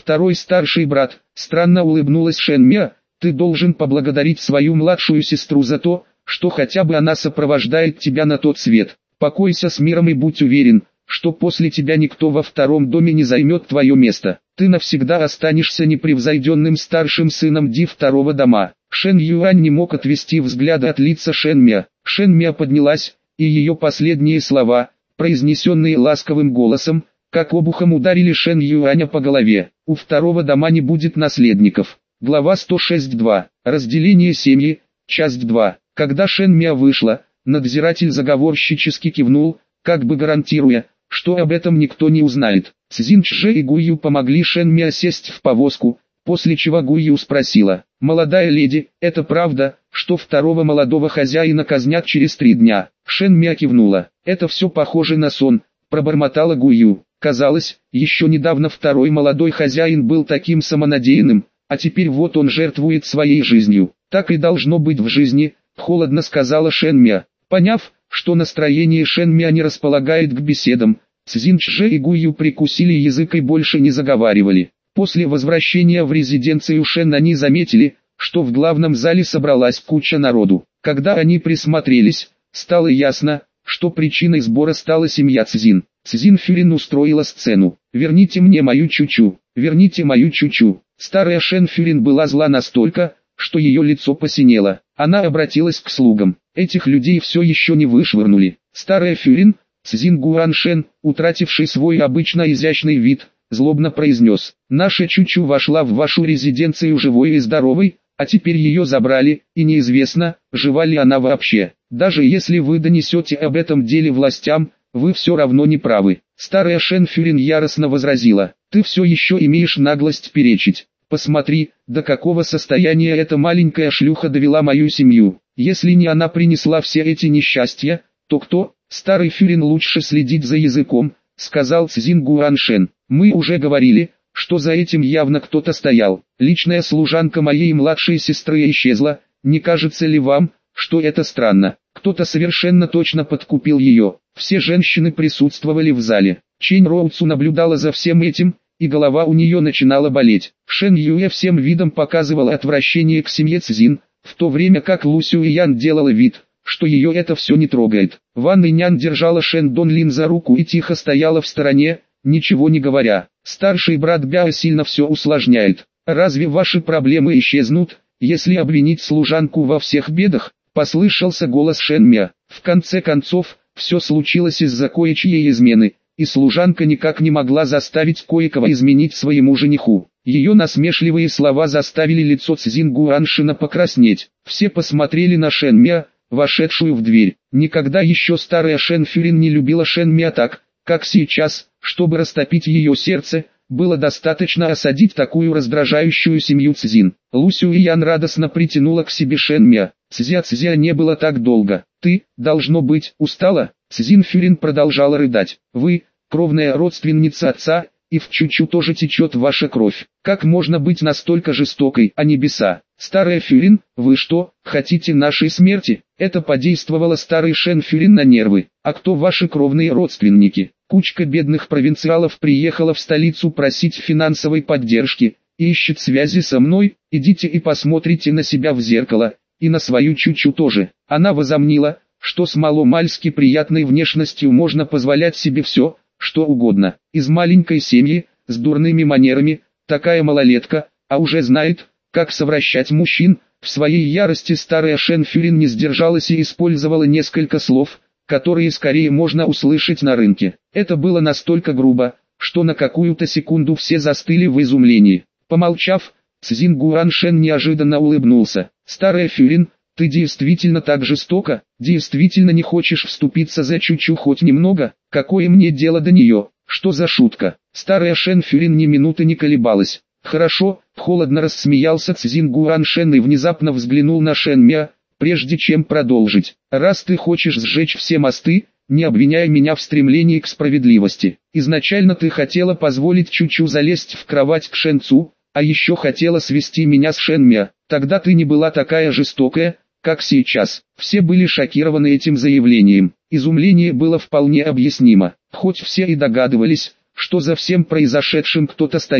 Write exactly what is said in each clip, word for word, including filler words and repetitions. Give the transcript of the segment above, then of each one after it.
второй старший брат, странно улыбнулась Шэньмя, ты должен поблагодарить свою младшую сестру за то, что хотя бы она сопровождает тебя на тот свет. Покойся с миром и будь уверен, что после тебя никто во втором доме не займет твое место. Ты навсегда останешься непревзойденным старшим сыном Ди второго дома. Шэн Юань не мог отвести взгляда от лица Шэньмя. Шэньмя поднялась, и ее последние слова, произнесенные ласковым голосом, как обухом ударили Шэн Юаня по голове. У второго дома не будет наследников. Глава сто шесть два. Разделение семьи. Часть два. Когда Шэньмя вышла, надзиратель заговорщически кивнул, как бы гарантируя, что об этом никто не узнает. Цзин Чжэ и Гую помогли Шэньмя сесть в повозку, после чего Гую спросила: «Молодая леди, это правда, что второго молодого хозяина казнят через три дня?» Шэньмя кивнула. «Это все похоже на сон», пробормотала Гую. Казалось, еще недавно второй молодой хозяин был таким самонадеянным, а теперь вот он жертвует своей жизнью. «Так и должно быть в жизни», холодно сказала Шэньмя. Поняв, что настроение Шэньмя не располагает к беседам, Цзин Чжэ и Гую прикусили язык и больше не заговаривали. После возвращения в резиденцию Шэн они заметили, что в главном зале собралась куча народу. Когда они присмотрелись, стало ясно, что причиной сбора стала семья Цзин. Цзин Фюрин устроила сцену. «Верните мне мою чучу, верните мою чучу». Старая Шэн Фюрин была зла настолько, что ее лицо посинело. Она обратилась к слугам. Этих людей все еще не вышвырнули. Старая Фюрин, Цзин Гуаншен, утративший свой обычно изящный вид, злобно произнес: «Наша чучу вошла в вашу резиденцию живой и здоровой, а теперь ее забрали, и неизвестно, жива ли она вообще. Даже если вы донесете об этом деле властям, вы все равно не правы». Старая Шэн Фюрин яростно возразила: «Ты все еще имеешь наглость перечить. Посмотри, до какого состояния эта маленькая шлюха довела мою семью. Если не она принесла все эти несчастья, то кто?» «Старый Фюрин, лучше следить за языком», — сказал Цзин Гуаншен. «Мы уже говорили, что за этим явно кто-то стоял. Личная служанка моей младшей сестры исчезла. Не кажется ли вам, что это странно? Кто-то совершенно точно подкупил ее». Все женщины присутствовали в зале. Чэнь Роуцу наблюдала за всем этим, и голова у нее начинала болеть. Шэн Юэ всем видом показывала отвращение к семье Цзин, в то время как Лу Сюэян делала вид, что ее это все не трогает. Ван Инян держала Шэн Донлин за руку и тихо стояла в стороне, ничего не говоря. Старший брат Бяо сильно все усложняет. «Разве ваши проблемы исчезнут, если обвинить служанку во всех бедах?» — послышался голос Шэньмя. В конце концов, все случилось из-за кое-чьей измены, и служанка никак не могла заставить кое-кого изменить своему жениху. Ее насмешливые слова заставили лицо Цзин Гуаншина покраснеть. Все посмотрели на Шэньмя, вошедшую в дверь. Никогда еще старая Шэн Фюрин не любила Шэньмя так, как сейчас. Чтобы растопить ее сердце, было достаточно осадить такую раздражающую семью Цзин. Лу Сюэян радостно притянула к себе Шэньмя. «Цзя-цзя, не было так долго. Ты, должно быть, устала?» Цзин Фюрин продолжала рыдать. «Вы, кровная родственница отца, и в чучу тоже течет ваша кровь. Как можно быть настолько жестокой, а небеса? Старая Фюрин, вы что, хотите нашей смерти?» Это подействовало старой Шэн Фюрин на нервы. «А кто ваши кровные родственники?» Кучка бедных провинциалов приехала в столицу просить финансовой поддержки, и ищет связи со мной. Идите и посмотрите на себя в зеркало, и на свою чучу тоже. Она возомнила, что с маломальски приятной внешностью можно позволять себе все, что угодно. Из маленькой семьи, с дурными манерами, такая малолетка, а уже знает, как совращать мужчин. В своей ярости старая Шэн Фюрин не сдержалась и использовала несколько слов, которые скорее можно услышать на рынке. Это было настолько грубо, что на какую-то секунду все застыли в изумлении. Помолчав, Цзин Гуаншен неожиданно улыбнулся. «Старая Фюрин, ты действительно так жестока? Действительно не хочешь вступиться за чучу хоть немного? Какое мне дело до нее? Что за шутка?» Старая Шэн Фюрин ни минуты не колебалась. «Хорошо», — холодно рассмеялся Цзин Гуаншен и внезапно взглянул на Шэньмя, прежде чем продолжить. «Раз ты хочешь сжечь все мосты, не обвиняй меня в стремлении к справедливости. Изначально ты хотела позволить Чучу залезть в кровать к Шэнцу, а еще хотела свести меня с Шэньмя. Тогда ты не была такая жестокая, как сейчас». Все были шокированы этим заявлением. Изумление было вполне объяснимо. Хоть все и догадывались, что за всем произошедшим кто-то стоял,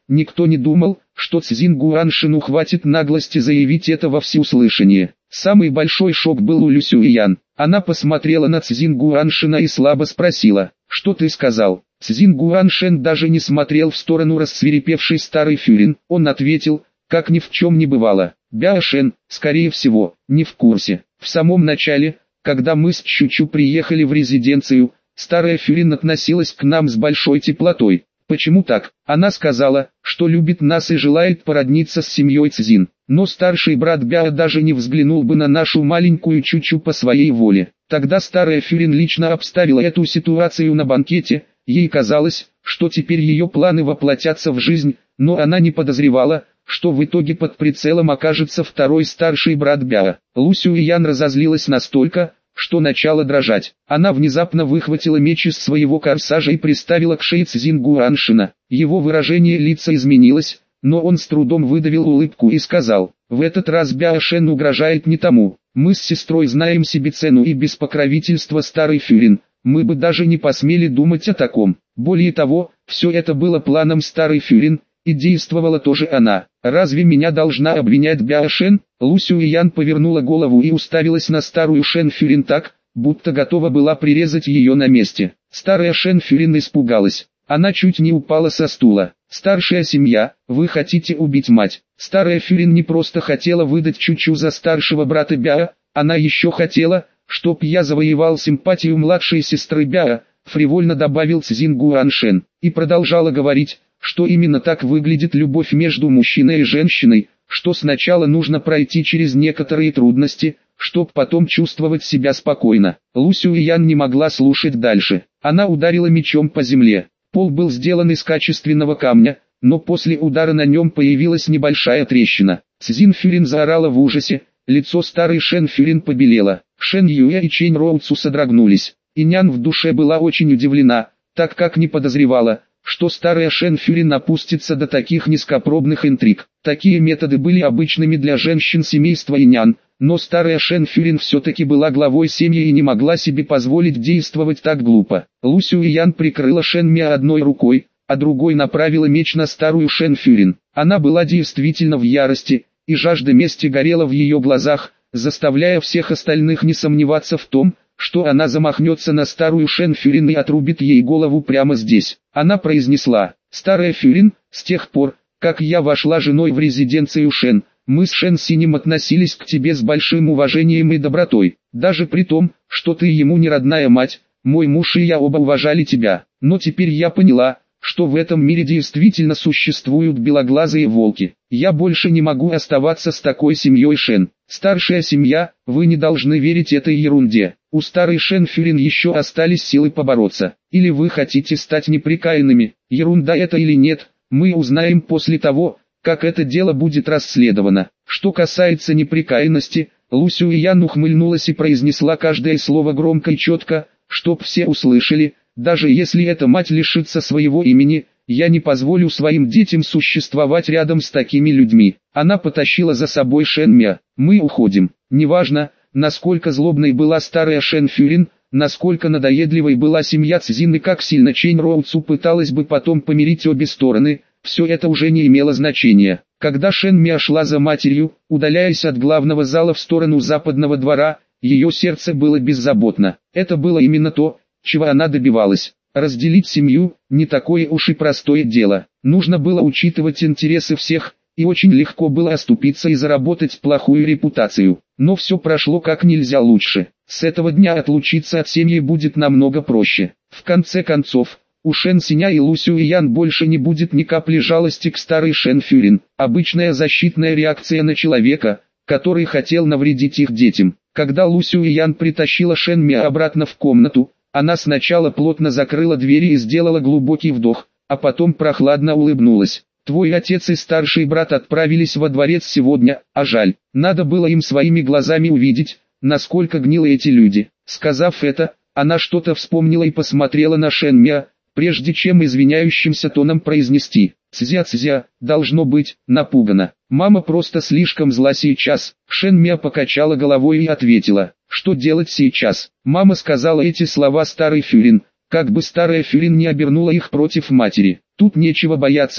никто не думал, что Цзин Гуаншину хватит наглости заявить это во всеуслышание. Самый большой шок был у Лю Сюэян. Она посмотрела на Цзин Гуаншина и слабо спросила: «Что ты сказал?» Цзин Гуаншин даже не смотрел в сторону рассвирепевшей старой Фюрин. Он ответил, как ни в чем не бывало: «Бяошен, скорее всего, не в курсе. В самом начале, когда мы с Чучу приехали в резиденцию, старая Фюрин относилась к нам с большой теплотой. Почему так? Она сказала, что любит нас и желает породниться с семьей Цзин. Но старший брат Бяо даже не взглянул бы на нашу маленькую Чучу по своей воле. Тогда старая Фюрин лично обставила эту ситуацию на банкете. Ей казалось, что теперь ее планы воплотятся в жизнь, но она не подозревала, что в итоге под прицелом окажется второй старший брат Бяо». Лу Сюэян разозлилась настолько, что начала дрожать. Она внезапно выхватила меч из своего корсажа и приставила к шее Цзин Гуаншина. Его выражение лица изменилось, но он с трудом выдавил улыбку и сказал: «В этот раз Бяошен угрожает не тому. Мы с сестрой знаем себе цену и без покровительства старой Фюрин мы бы даже не посмели думать о таком. Более того, все это было планом старой Фюрин, и действовала тоже она. Разве меня должна обвинять Бяошен?» Лу Сюэян повернула голову и уставилась на старую Шен Фюрин так, будто готова была прирезать ее на месте. Старая Шен Фюрин испугалась. Она чуть не упала со стула. «Старшая семья, вы хотите убить мать?» Старая Фюрин не просто хотела выдать Чучу за старшего брата Бяо, она еще хотела, чтоб я завоевал симпатию младшей сестры Бяо, фривольно добавил Цзин Гуаншин, и продолжала говорить, что именно так выглядит любовь между мужчиной и женщиной, что сначала нужно пройти через некоторые трудности, чтоб потом чувствовать себя спокойно. Лу Сюэян не могла слушать дальше. Она ударила мечом по земле. Пол был сделан из качественного камня, но после удара на нем появилась небольшая трещина. Цзин Фюрин заорала в ужасе, лицо старой Шен Фюрин побелело. Шен Юэ и Чэнь Роуцу содрогнулись. Инян в душе была очень удивлена, так как не подозревала, что старая Шен Фюрин опустится до таких низкопробных интриг. Такие методы были обычными для женщин семейства Инян, но старая Шен Фюрин все-таки была главой семьи и не могла себе позволить действовать так глупо. Лу Сюэян прикрыла Шен Мя одной рукой, а другой направила меч на старую Шен Фюрин. Она была действительно в ярости, и жажда мести горела в ее глазах, заставляя всех остальных не сомневаться в том, что она замахнется на старую Шен Фюрин и отрубит ей голову прямо здесь. Она произнесла: «Старая Фюрин, с тех пор, как я вошла женой в резиденцию Шен, мы с Шен Синем относились к тебе с большим уважением и добротой. Даже при том, что ты ему не родная мать, мой муж и я оба уважали тебя. Но теперь я поняла, что в этом мире действительно существуют белоглазые волки. Я больше не могу оставаться с такой семьей Шен. Старшая семья, вы не должны верить этой ерунде. У старой Шен Фюрин еще остались силы побороться. Или вы хотите стать непрекаянными? Ерунда это или нет, мы узнаем после того, как это дело будет расследовано. Что касается непрекаянности», Лу Сюэян ухмыльнулась и произнесла каждое слово громко и четко, чтоб все услышали: «Даже если эта мать лишится своего имени, я не позволю своим детям существовать рядом с такими людьми». Она потащила за собой Шен Мя. «Мы уходим». Неважно, насколько злобной была старая Шен Фюрин, насколько надоедливой была семья Цзин и как сильно Чэнь Роуцу пыталась бы потом помирить обе стороны, все это уже не имело значения. Когда Шен Мя шла за матерью, удаляясь от главного зала в сторону западного двора, ее сердце было беззаботно. Это было именно то, чего она добивалась. Разделить семью – не такое уж и простое дело. Нужно было учитывать интересы всех, и очень легко было оступиться и заработать плохую репутацию. Но все прошло как нельзя лучше. С этого дня отлучиться от семьи будет намного проще. В конце концов, у Шен Синя и Лу Сюэян больше не будет ни капли жалости к старой Шен Фюрин. Обычная защитная реакция на человека, который хотел навредить их детям. Когда Лу Сюэян притащила Шен Мя обратно в комнату, она сначала плотно закрыла двери и сделала глубокий вдох, а потом прохладно улыбнулась. «Твой отец и старший брат отправились во дворец сегодня, а жаль, надо было им своими глазами увидеть, насколько гнилы эти люди». Сказав это, она что-то вспомнила и посмотрела на Шен Мя, прежде чем извиняющимся тоном произнести: «Цзя-цзя, должно быть, напугана. Мама просто слишком зла сейчас». Шен Мя покачала головой и ответила: «Что делать сейчас?» Мама сказала эти слова старой Фюрин, как бы старая Фюрин не обернула их против матери. «Тут нечего бояться»,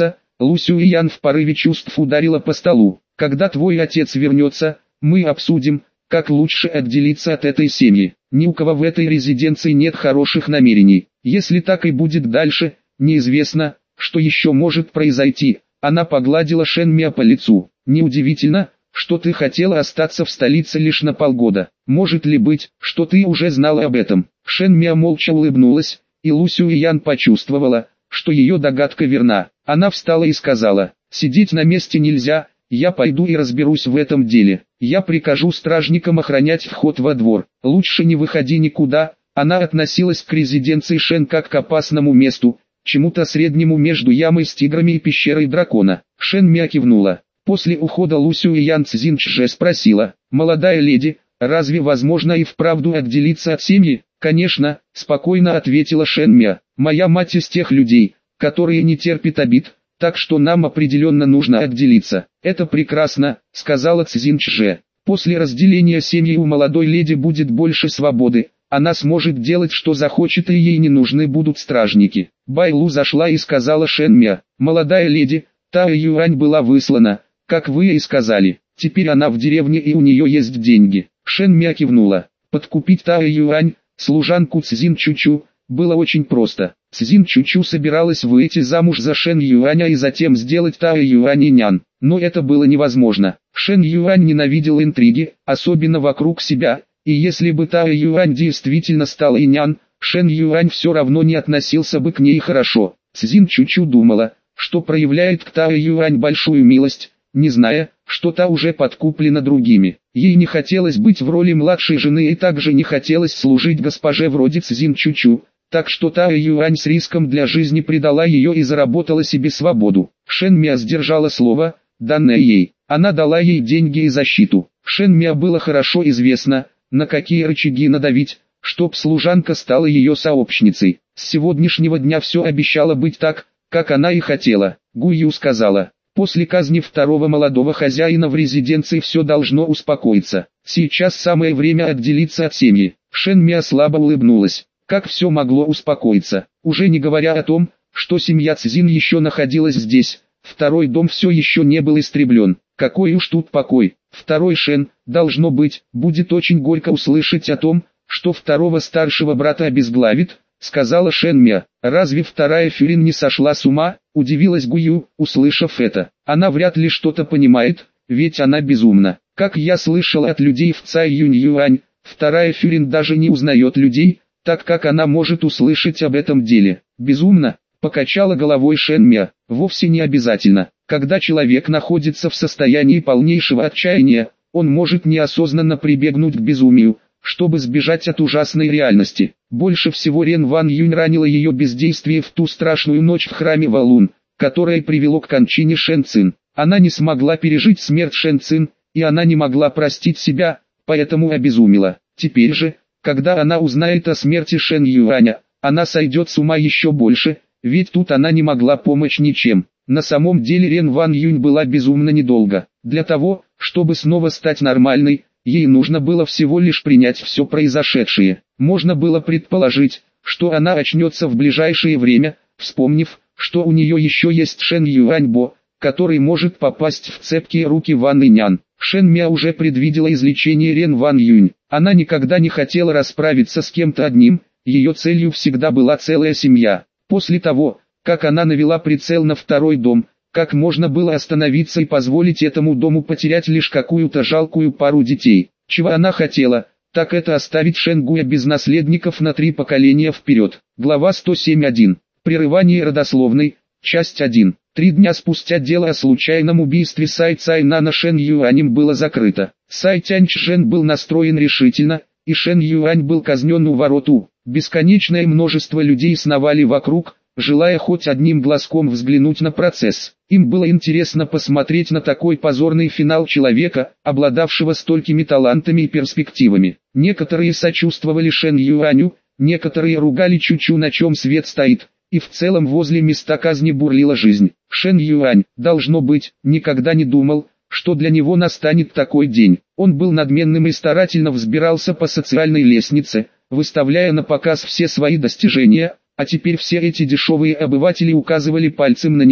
Лу Сюэян в порыве чувств ударила по столу. Когда твой отец вернется, мы обсудим, как лучше отделиться от этой семьи. Ни у кого в этой резиденции нет хороших намерений. Если так и будет дальше, неизвестно, что еще может произойти. Она погладила Шэн Миа по лицу. Неудивительно, что ты хотела остаться в столице лишь на полгода. Может ли быть, что ты уже знала об этом? Шэн Миа молча улыбнулась, и Лу Сюэян почувствовала, что ее догадка верна. Она встала и сказала: «Сидеть на месте нельзя, я пойду и разберусь в этом деле. Я прикажу стражникам охранять вход во двор. Лучше не выходи никуда». Она относилась к резиденции Шэн как к опасному месту, чему-то среднему между ямой с тиграми и пещерой дракона. Шэн Миа кивнула. После ухода Лу Сюэян Цзин Чже спросила: «Молодая леди, разве возможно и вправду отделиться от семьи?» «Конечно», — спокойно ответила Шэн Миа. «Моя мать из тех людей, которые не терпят обид, так что нам определенно нужно отделиться». «Это прекрасно», — сказала Цзин Чже. «После разделения семьи у молодой леди будет больше свободы. Она сможет делать что захочет, и ей не нужны будут стражники». Байлу зашла и сказала Шэн Миа: «Молодая леди, Тао Юань была выслана, как вы и сказали. Теперь она в деревне и у нее есть деньги». Шэн Миа кивнула. Подкупить Тао Юань, служанку Цзин Чучу, было очень просто. Цзин Чучу собиралась выйти замуж за Шэн Юаня и затем сделать Тао Юань нян. Но это было невозможно. Шэн Юань ненавидел интриги, особенно вокруг себя, и если бы Тао Юань действительно стала нян, Шэн Юань все равно не относился бы к ней хорошо. Цзин Чучу думала, что проявляет к Тао Юань большую милость, не зная, что та уже подкуплена другими. Ей не хотелось быть в роли младшей жены и также не хотелось служить госпоже вроде Цзин Чучу, так что Тао Юань с риском для жизни предала ее и заработала себе свободу. Шэн Миа сдержала слово, данное ей. Она дала ей деньги и защиту. Шэн Миа было хорошо известно, на какие рычаги надавить, чтоб служанка стала ее сообщницей. С сегодняшнего дня все обещало быть так, как она и хотела. Гу Ю сказала: «После казни второго молодого хозяина в резиденции все должно успокоиться. Сейчас самое время отделиться от семьи». Шэн Миа слабо улыбнулась. Как все могло успокоиться? Уже не говоря о том, что семья Цзин еще находилась здесь, второй дом все еще не был истреблен. Какой уж тут покой. Второй Шэн, должно быть, будет очень горько услышать о том, что второго старшего брата обезглавит, сказала Шэн Миа. «Разве вторая Фюрин не сошла с ума?» — удивилась Гую, услышав это. «Она вряд ли что-то понимает, ведь она безумна. Как я слышал от людей в Цай Юнь Юань, вторая Фюрин даже не узнает людей, так как она может услышать об этом деле». «Безумно?» — покачала головой Шэн Миа. «Вовсе не обязательно. Когда человек находится в состоянии полнейшего отчаяния, он может неосознанно прибегнуть к безумию, чтобы сбежать от ужасной реальности. Больше всего Рен Ван Юнь ранила ее бездействие в ту страшную ночь в храме Валун, которое привело к кончине Шэн Цин. Она не смогла пережить смерть Шэн Цин, и она не могла простить себя, поэтому обезумела. Теперь же, когда она узнает о смерти Шэн Юаня, она сойдет с ума еще больше, ведь тут она не могла помочь ничем. На самом деле Рен Ван Юнь была безумна недолго. Для того, чтобы снова стать нормальной, ей нужно было всего лишь принять все произошедшее. Можно было предположить, что она очнется в ближайшее время, вспомнив, что у нее еще есть Шэн Юаньбо, который может попасть в цепкие руки Ван Инян. Шэн Миа уже предвидела излечение Рен Ван Юнь. Она никогда не хотела расправиться с кем-то одним, ее целью всегда была целая семья. После того, как она навела прицел на второй дом, как можно было остановиться и позволить этому дому потерять лишь какую-то жалкую пару детей? Чего она хотела, так это оставить Шэн Гуя без наследников на три поколения вперед. Глава сто семь точка один. Прерывание родословной. Часть один. Три дня спустя дело о случайном убийстве Сай Цайнана Шэн Юанем было закрыто. Сай Тяньчжэн был настроен решительно, и Шэн Юань был казнен у ворот У. Бесконечное множество людей сновали вокруг, желая хоть одним глазком взглянуть на процесс. Им было интересно посмотреть на такой позорный финал человека, обладавшего столькими талантами и перспективами. Некоторые сочувствовали Шэн Юаню, некоторые ругали Чучу, на чем свет стоит, и в целом возле места казни бурлила жизнь. Шэн Юань, должно быть, никогда не думал, что для него настанет такой день. Он был надменным и старательно взбирался по социальной лестнице, выставляя на показ все свои достижения, а теперь все эти дешевые обыватели указывали пальцем на него,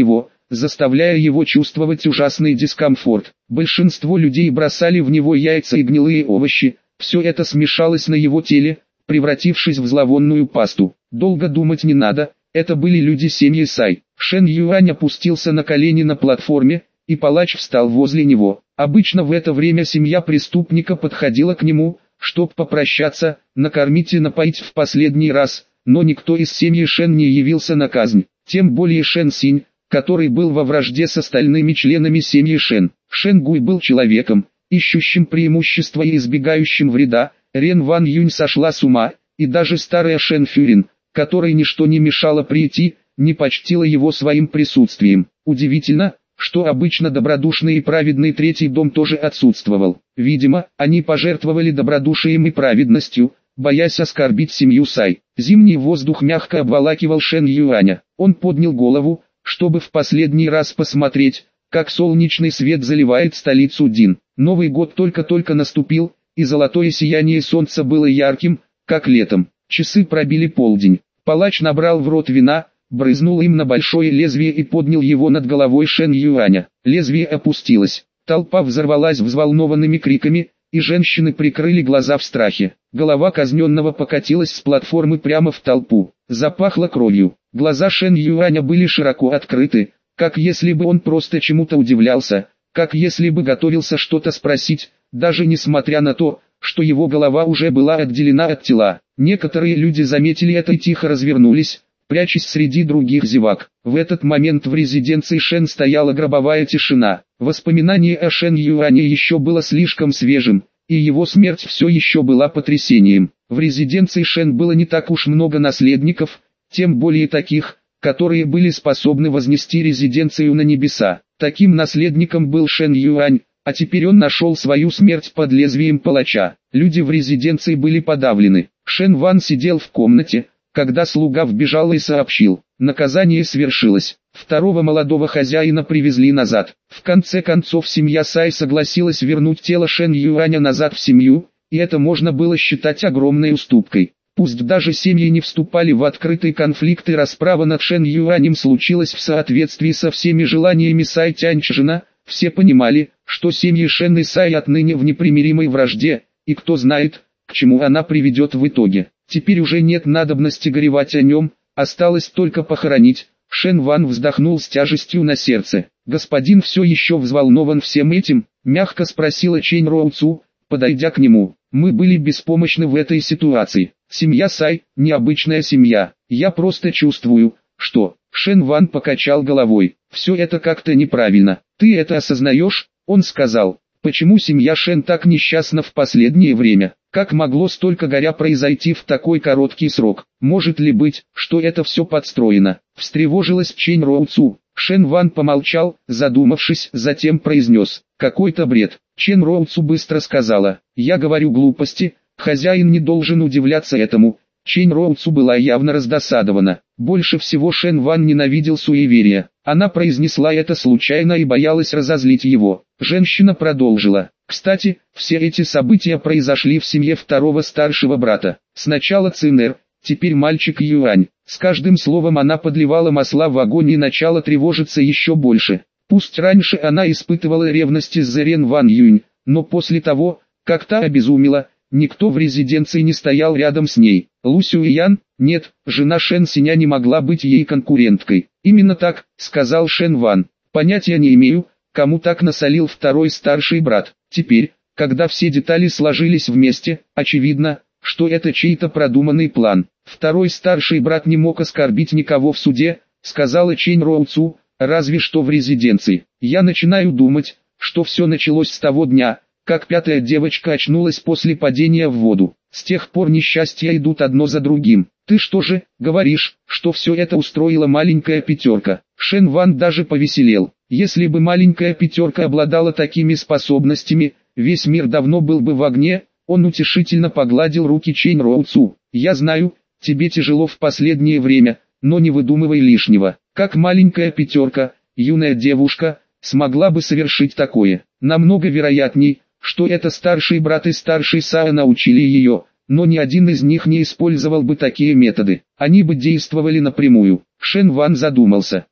заставляя его чувствовать ужасный дискомфорт. Большинство людей бросали в него яйца и гнилые овощи, все это смешалось на его теле, превратившись в зловонную пасту. Долго думать не надо, это были люди семьи Сай. Шэн Юань опустился на колени на платформе, и палач встал возле него. Обычно в это время семья преступника подходила к нему, чтобы попрощаться, накормить и напоить в последний раз, но никто из семьи Шэн не явился на казнь, тем более Шэн Синь, который был во вражде с остальными членами семьи Шэн. Шэн Гуй был человеком, ищущим преимущества и избегающим вреда. Рен Ван Юнь сошла с ума, и даже старая Шэн Фюрин, которой ничто не мешало прийти, не почтила его своим присутствием. Удивительно, что обычно добродушный и праведный третий дом тоже отсутствовал. Видимо, они пожертвовали добродушием и праведностью, боясь оскорбить семью Сай. Зимний воздух мягко обволакивал Шэн Юаня. Он поднял голову, чтобы в последний раз посмотреть, как солнечный свет заливает столицу Дин. Новый год только-только наступил, и золотое сияние солнца было ярким, как летом. Часы пробили полдень. Палач набрал в рот вина, брызнул им на большое лезвие и поднял его над головой Шэн Юаня. Лезвие опустилось. Толпа взорвалась взволнованными криками, и женщины прикрыли глаза в страхе. Голова казненного покатилась с платформы прямо в толпу. Запахло кровью. Глаза Шэн Юаня были широко открыты, как если бы он просто чему-то удивлялся, как если бы готовился что-то спросить, даже несмотря на то, что его голова уже была отделена от тела. Некоторые люди заметили это и тихо развернулись, прячась среди других зевак. В этот момент в резиденции Шэн стояла гробовая тишина. Воспоминание о Шэн Юане еще было слишком свежим, и его смерть все еще была потрясением. В резиденции Шэн было не так уж много наследников, тем более таких, которые были способны вознести резиденцию на небеса. Таким наследником был Шэн Юань, а теперь он нашел свою смерть под лезвием палача. Люди в резиденции были подавлены. Шэн Ван сидел в комнате, когда слуга вбежал и сообщил: наказание свершилось. Второго молодого хозяина привезли назад. В конце концов семья Сай согласилась вернуть тело Шэн Юаня назад в семью, и это можно было считать огромной уступкой. Пусть даже семьи не вступали в открытый конфликт и расправа над Шэн Юанем случилась в соответствии со всеми желаниями Сай Тяньчжина, все понимали, что семьи Шэн и Сай отныне в непримиримой вражде, и кто знает, к чему она приведет в итоге. Теперь уже нет надобности горевать о нем, осталось только похоронить. Шэн Ван вздохнул с тяжестью на сердце. «Господин все еще взволнован всем этим?» — мягко спросила Чэнь Роу Цу, подойдя к нему. «Мы были беспомощны в этой ситуации. Семья Сай – необычная семья. Я просто чувствую, что...» Шэн Ван покачал головой. «Все это как-то неправильно. Ты это осознаешь?» Он сказал. «Почему семья Шэн так несчастна в последнее время? Как могло столько горя произойти в такой короткий срок? Может ли быть, что это все подстроено?» Встревожилась Чэнь Роу Цу. Шэн Ван помолчал, задумавшись, затем произнес: «Какой-то бред». Чэнь Роу Цу быстро сказала: «Я говорю глупости, хозяин не должен удивляться этому». Чэнь Роу Цу была явно раздосадована. Больше всего Шэн Ван ненавидел суеверия. Она произнесла это случайно и боялась разозлить его. Женщина продолжила: «Кстати, все эти события произошли в семье второго старшего брата. Сначала Цинэр, теперь мальчик Юань». С каждым словом она подливала масла в огонь и начала тревожиться еще больше. Пусть раньше она испытывала ревность из-за Рен Ван Юнь, но после того, как та обезумела, никто в резиденции не стоял рядом с ней. Лу Сюэян, нет, жена Шэн Синя не могла быть ей конкуренткой. «Именно так», — сказал Шэн Ван. «Понятия не имею, кому так насолил второй старший брат». Теперь, когда все детали сложились вместе, очевидно, что это чей-то продуманный план. «Второй старший брат не мог оскорбить никого в суде», — сказала Чэнь Роу Цу, «разве что в резиденции. Я начинаю думать, что все началось с того дня, как пятая девочка очнулась после падения в воду. С тех пор несчастья идут одно за другим. Ты что же, говоришь, что все это устроила маленькая пятерка?» Шэн Ван даже повеселел. Если бы маленькая пятерка обладала такими способностями, весь мир давно был бы в огне. Он утешительно погладил руки Чэнь Роу Цу. «Я знаю, тебе тяжело в последнее время, но не выдумывай лишнего. Как маленькая пятерка, юная девушка, смогла бы совершить такое? Намного вероятней, что это старший брат и старший Саа научили ее, но ни один из них не использовал бы такие методы. Они бы действовали напрямую». Шэн Ван задумался.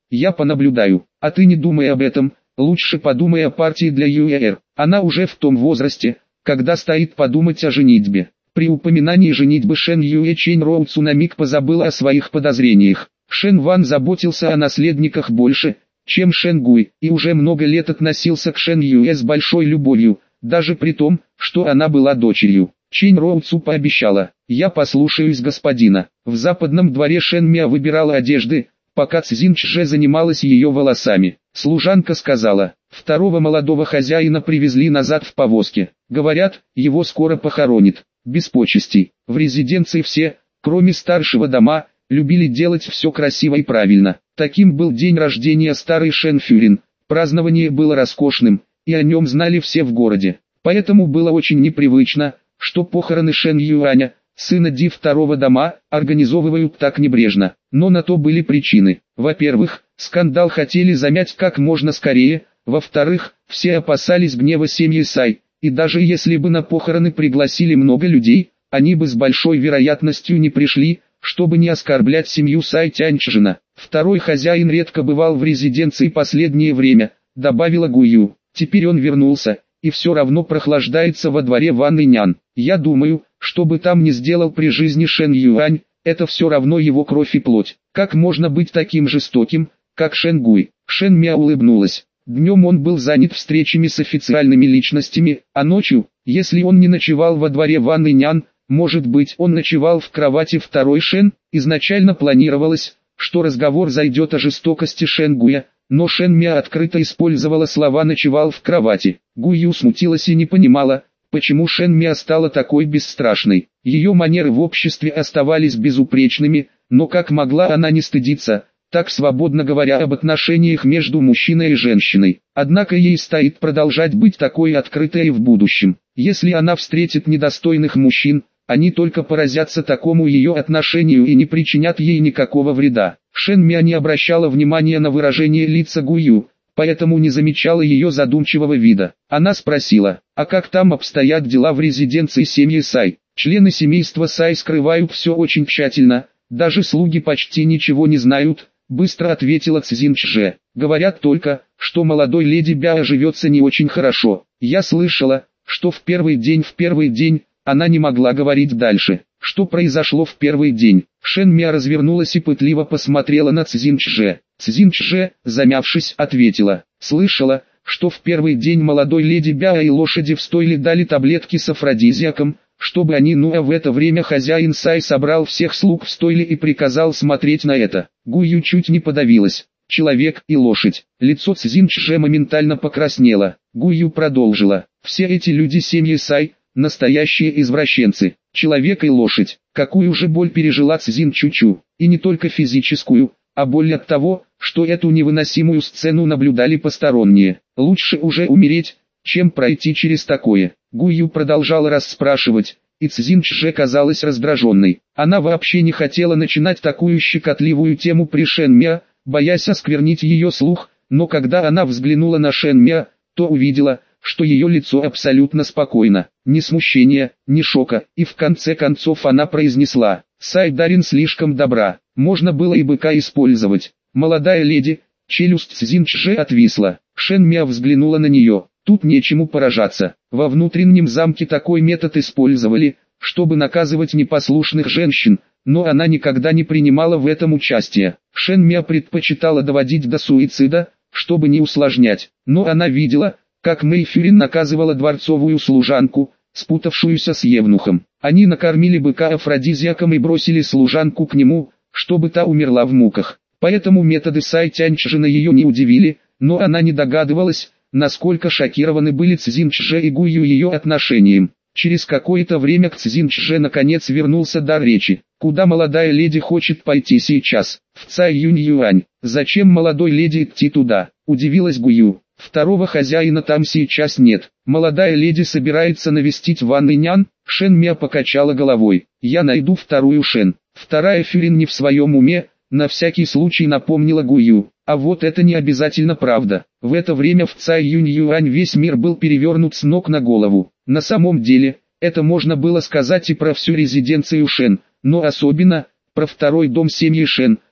Я понаблюдаю. А ты не думай об этом, лучше подумай о партии для ЮЭР. Она уже в том возрасте, когда стоит подумать о женитьбе. При упоминании женитьбы Шен Юэ Чэнь Роуцу на миг позабыла о своих подозрениях. Шен Ван заботился о наследниках больше, чем Шен Гуй, и уже много лет относился к Шен Юэ с большой любовью, даже при том, что она была дочерью. Чэнь Роуцу пообещала: «Я послушаюсь господина». В западном дворе Шен Мя выбирала одежды, пока Цзин Чже занималась ее волосами. Служанка сказала: «Второго молодого хозяина привезли назад в повозке. Говорят, его скоро похоронят. Без почестей». В резиденции все, кроме старшего дома, любили делать все красиво и правильно. Таким был день рождения старой Шен Фюрин. Празднование было роскошным, и о нем знали все в городе. Поэтому было очень непривычно, что похороны Шен Юаня, сына Ди второго дома, организовывают так небрежно. Но на то были причины. Во-первых, скандал хотели замять как можно скорее. Во-вторых, все опасались гнева семьи Сай, и даже если бы на похороны пригласили много людей, они бы с большой вероятностью не пришли, чтобы не оскорблять семью Сай Тяньчжина. Второй хозяин редко бывал в резиденции последнее время, добавила Гую. Теперь он вернулся, и все равно прохлаждается во дворе Ван Инян. Я думаю, что бы там ни сделал при жизни Шен Юань, это все равно его кровь и плоть. Как можно быть таким жестоким, как Шен Гуй? Шен Мя улыбнулась. Днем он был занят встречами с официальными личностями, а ночью, если он не ночевал во дворе Ван Инян, может быть, он ночевал в кровати второй Шен. Изначально планировалось, что разговор зайдет о жестокости Шен Гуя, но Шен Мя открыто использовала слова «ночевал в кровати». Гую смутилась и не понимала, почему Шен Мя стала такой бесстрашной. Ее манеры в обществе оставались безупречными, но как могла она не стыдиться, так свободно говоря об отношениях между мужчиной и женщиной. Однако ей стоит продолжать быть такой открытой и в будущем. Если она встретит недостойных мужчин, они только поразятся такому ее отношению и не причинят ей никакого вреда. Шен Мя не обращала внимания на выражение лица Гую, поэтому не замечала ее задумчивого вида. Она спросила: «А как там обстоят дела в резиденции семьи Сай?» Члены семейства Сай скрывают все очень тщательно, даже слуги почти ничего не знают, быстро ответила Цзин Чже. Говорят только, что молодой леди Бяо живется не очень хорошо. Я слышала, что в первый день в первый день она не могла говорить дальше. Что произошло в первый день? Шен Мя развернулась и пытливо посмотрела на Цзин Чже. Цзин Чже, замявшись, ответила: «Слышала, что в первый день молодой леди Бяо и лошади в стойле дали таблетки с афродизиаком, чтобы они, ну а в это время хозяин Сай собрал всех слуг в стойле и приказал смотреть на это». Гую чуть не подавилась. Человек и лошадь. Лицо Цзин Чже моментально покраснело. Гую продолжила: «Все эти люди семьи Сай – настоящие извращенцы. Человек и лошадь. Какую же боль пережила Цзин Чучу, и не только физическую, а боль от того, что эту невыносимую сцену наблюдали посторонние. Лучше уже умереть, чем пройти через такое». Гую продолжала расспрашивать, и Цзин Чже казалась раздраженной. Она вообще не хотела начинать такую щекотливую тему при Шен Мя, боясь осквернить ее слух, но когда она взглянула на Шен Мя, то увидела, что ее лицо абсолютно спокойно, ни смущения, ни шока, и в конце концов она произнесла: «Сай Дарин слишком добра, можно было и быка использовать». Молодая леди, челюсть Цзин Чже отвисла. Шен Мя взглянула на нее. Тут нечему поражаться. Во внутреннем замке такой метод использовали, чтобы наказывать непослушных женщин, но она никогда не принимала в этом участие. Шен Мя предпочитала доводить до суицида, чтобы не усложнять, но она видела, как Мэй Фюрин наказывала дворцовую служанку, спутавшуюся с евнухом. Они накормили быка афродизиаком и бросили служанку к нему, чтобы та умерла в муках. Поэтому методы Сай Тяньчжина ее не удивили, но она не догадывалась, насколько шокированы были Цзин Чже и Гую ее отношением. Через какое-то время к Цзин Чже наконец вернулся дар речи. «Куда молодая леди хочет пойти сейчас?» «В Цай Юнь Юань». «Зачем молодой леди идти туда?» – удивилась Гую. «Второго хозяина там сейчас нет. Молодая леди собирается навестить Ван Инян». Шен Мя покачала головой. «Я найду вторую Шен». Вторая Фюрин не в своем уме, на всякий случай напомнила Гую. А вот это не обязательно правда. В это время в Цай Юнь Юань весь мир был перевернут с ног на голову. На самом деле, это можно было сказать и про всю резиденцию Шен, но особенно, про второй дом семьи Шен,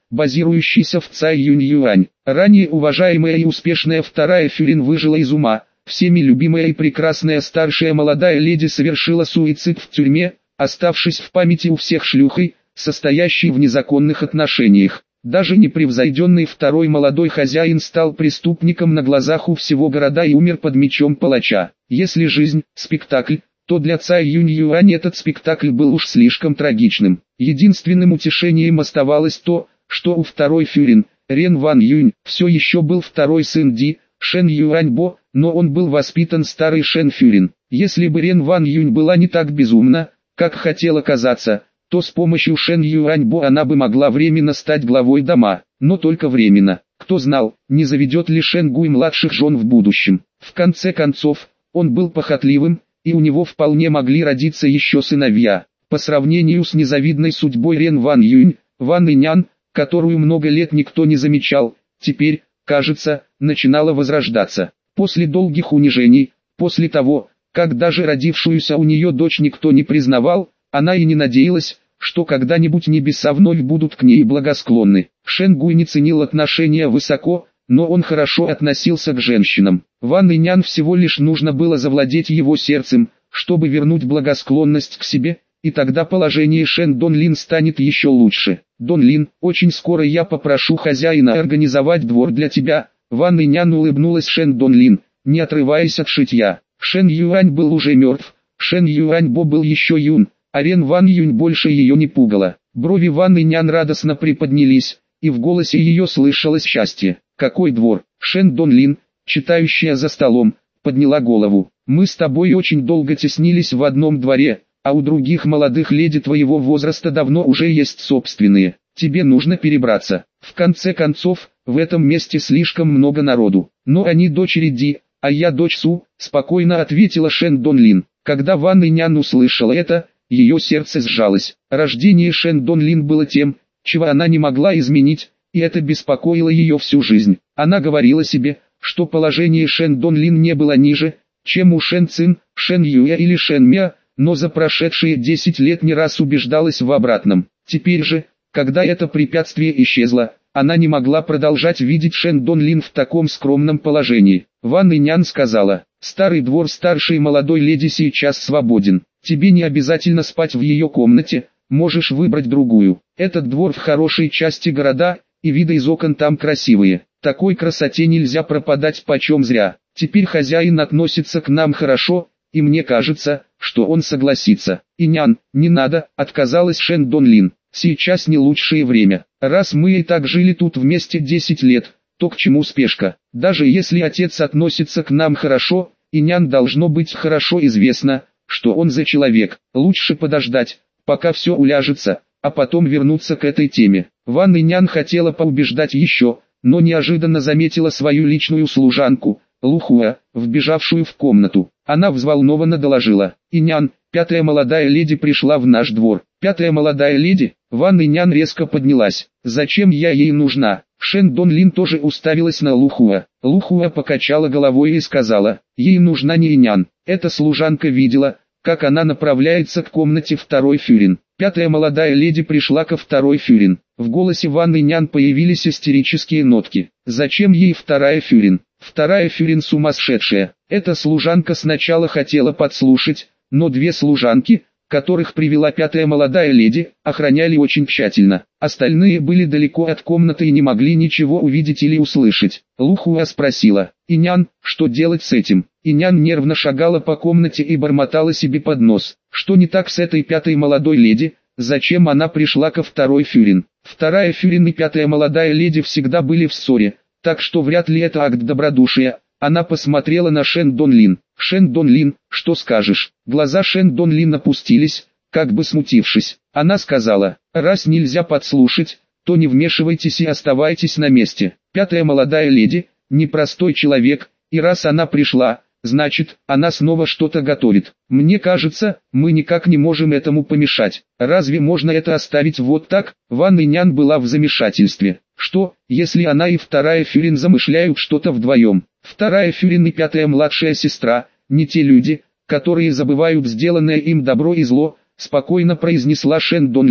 базирующийся в Цай Юнь-Юань. Ранее уважаемая и успешная вторая Фюрин выжила из ума, всеми любимая и прекрасная старшая молодая леди совершила суицид в тюрьме, оставшись в памяти у всех шлюхой, состоящей в незаконных отношениях. Даже непревзойденный второй молодой хозяин стал преступником на глазах у всего города и умер под мечом палача. Если жизнь – спектакль, то для Цай Юнь-Юань этот спектакль был уж слишком трагичным. Единственным утешением оставалось то, что у второй Фюрин, Рен Ван Юнь, все еще был второй сын Ди, Шен Юаньбо, но он был воспитан старой Шен Фюрин. Если бы Рен Ван Юнь была не так безумна, как хотела казаться, то с помощью Шен Юаньбо она бы могла временно стать главой дома, но только временно. Кто знал, не заведет ли Шен Гуй младших жен в будущем. В конце концов, он был похотливым, и у него вполне могли родиться еще сыновья. По сравнению с незавидной судьбой Рен Ван Юнь, Ван Инян, которую много лет никто не замечал, теперь, кажется, начинала возрождаться. После долгих унижений, после того, как даже родившуюся у нее дочь никто не признавал, она и не надеялась, что когда-нибудь небеса вновь будут к ней благосклонны. Шен Гуй не ценил отношения высоко, но он хорошо относился к женщинам. Ван Инян всего лишь нужно было завладеть его сердцем, чтобы вернуть благосклонность к себе, и тогда положение Шен Дон Лин станет еще лучше. Дон Лин, очень скоро я попрошу хозяина организовать двор для тебя. Ван Инян улыбнулась Шен Дон Лин, не отрываясь от шитья. Шен Юань был уже мертв, Шен Юаньбо был еще юн, а Рен Ван Юнь больше ее не пугала. Брови Ван Инян радостно приподнялись, и в голосе ее слышалось счастье. Какой двор? Шен Дон Лин, читающая за столом, подняла голову. Мы с тобой очень долго теснились в одном дворе, а у других молодых леди твоего возраста давно уже есть собственные. Тебе нужно перебраться. В конце концов, в этом месте слишком много народу. Но они дочери Ди, а я дочь Су, спокойно ответила Шен Дон Лин. Когда Ван Инян услышала это, ее сердце сжалось. Рождение Шен Дон Лин было тем, чего она не могла изменить, и это беспокоило ее всю жизнь. Она говорила себе, что положение Шен Дон Лин не было ниже, чем у Шен Цин, Шен Юя или Шен Мя, но за прошедшие десять лет не раз убеждалась в обратном. Теперь же, когда это препятствие исчезло, она не могла продолжать видеть Шен Дон Лин в таком скромном положении. Ван Инян сказала: «Старый двор старшей молодой леди сейчас свободен. Тебе не обязательно спать в ее комнате, можешь выбрать другую. Этот двор в хорошей части города, и виды из окон там красивые. Такой красоте нельзя пропадать почем зря. Теперь хозяин относится к нам хорошо, и мне кажется, что он согласится». «Инян, не надо», — отказалась Шен Дон Лин. «Сейчас не лучшее время. Раз мы и так жили тут вместе десять лет, то к чему спешка? Даже если отец относится к нам хорошо, Инян должно быть хорошо известно, что он за человек. Лучше подождать, пока все уляжется, а потом вернуться к этой теме». Ван Инян хотела поубеждать еще, но неожиданно заметила свою личную служанку, Лухуа, вбежавшую в комнату. Она взволнованно доложила: «Инян, пятая молодая леди пришла в наш двор». «Пятая молодая леди?» Ван Инян резко поднялась. «Зачем я ей нужна?» Шен Дон Лин тоже уставилась на Лухуа. Лухуа покачала головой и сказала: «Ей нужна не Инян». Эта служанка видела, как она направляется к комнате второй Фюрин. Пятая молодая леди пришла ко второй Фюрин. В голосе Ван Инян появились истерические нотки. «Зачем ей вторая Фюрин? Вторая Фюрин сумасшедшая». Эта служанка сначала хотела подслушать, но две служанки, которых привела пятая молодая леди, охраняли очень тщательно. Остальные были далеко от комнаты и не могли ничего увидеть или услышать. Лухуа спросила: «Инян, что делать с этим?» Инян нервно шагала по комнате и бормотала себе под нос. Что не так с этой пятой молодой леди? Зачем она пришла ко второй Фюрин? Вторая Фюрин и пятая молодая леди всегда были в ссоре, так что вряд ли это акт добродушия. Она посмотрела на Шен Дон Лин. «Шен Дон Лин, что скажешь?» Глаза Шен Дон Лин опустились, как бы смутившись. Она сказала: «Раз нельзя подслушать, то не вмешивайтесь и оставайтесь на месте. Пятая молодая леди – непростой человек, и раз она пришла, значит, она снова что-то готовит. Мне кажется, мы никак не можем этому помешать. Разве можно это оставить вот так?» Ван Инян была в замешательстве. Что, если она и вторая Фюрин замышляют что-то вдвоем? Вторая Фюрин и пятая младшая сестра – не те люди, которые забывают сделанное им добро и зло, спокойно произнесла Шен Дон Лин.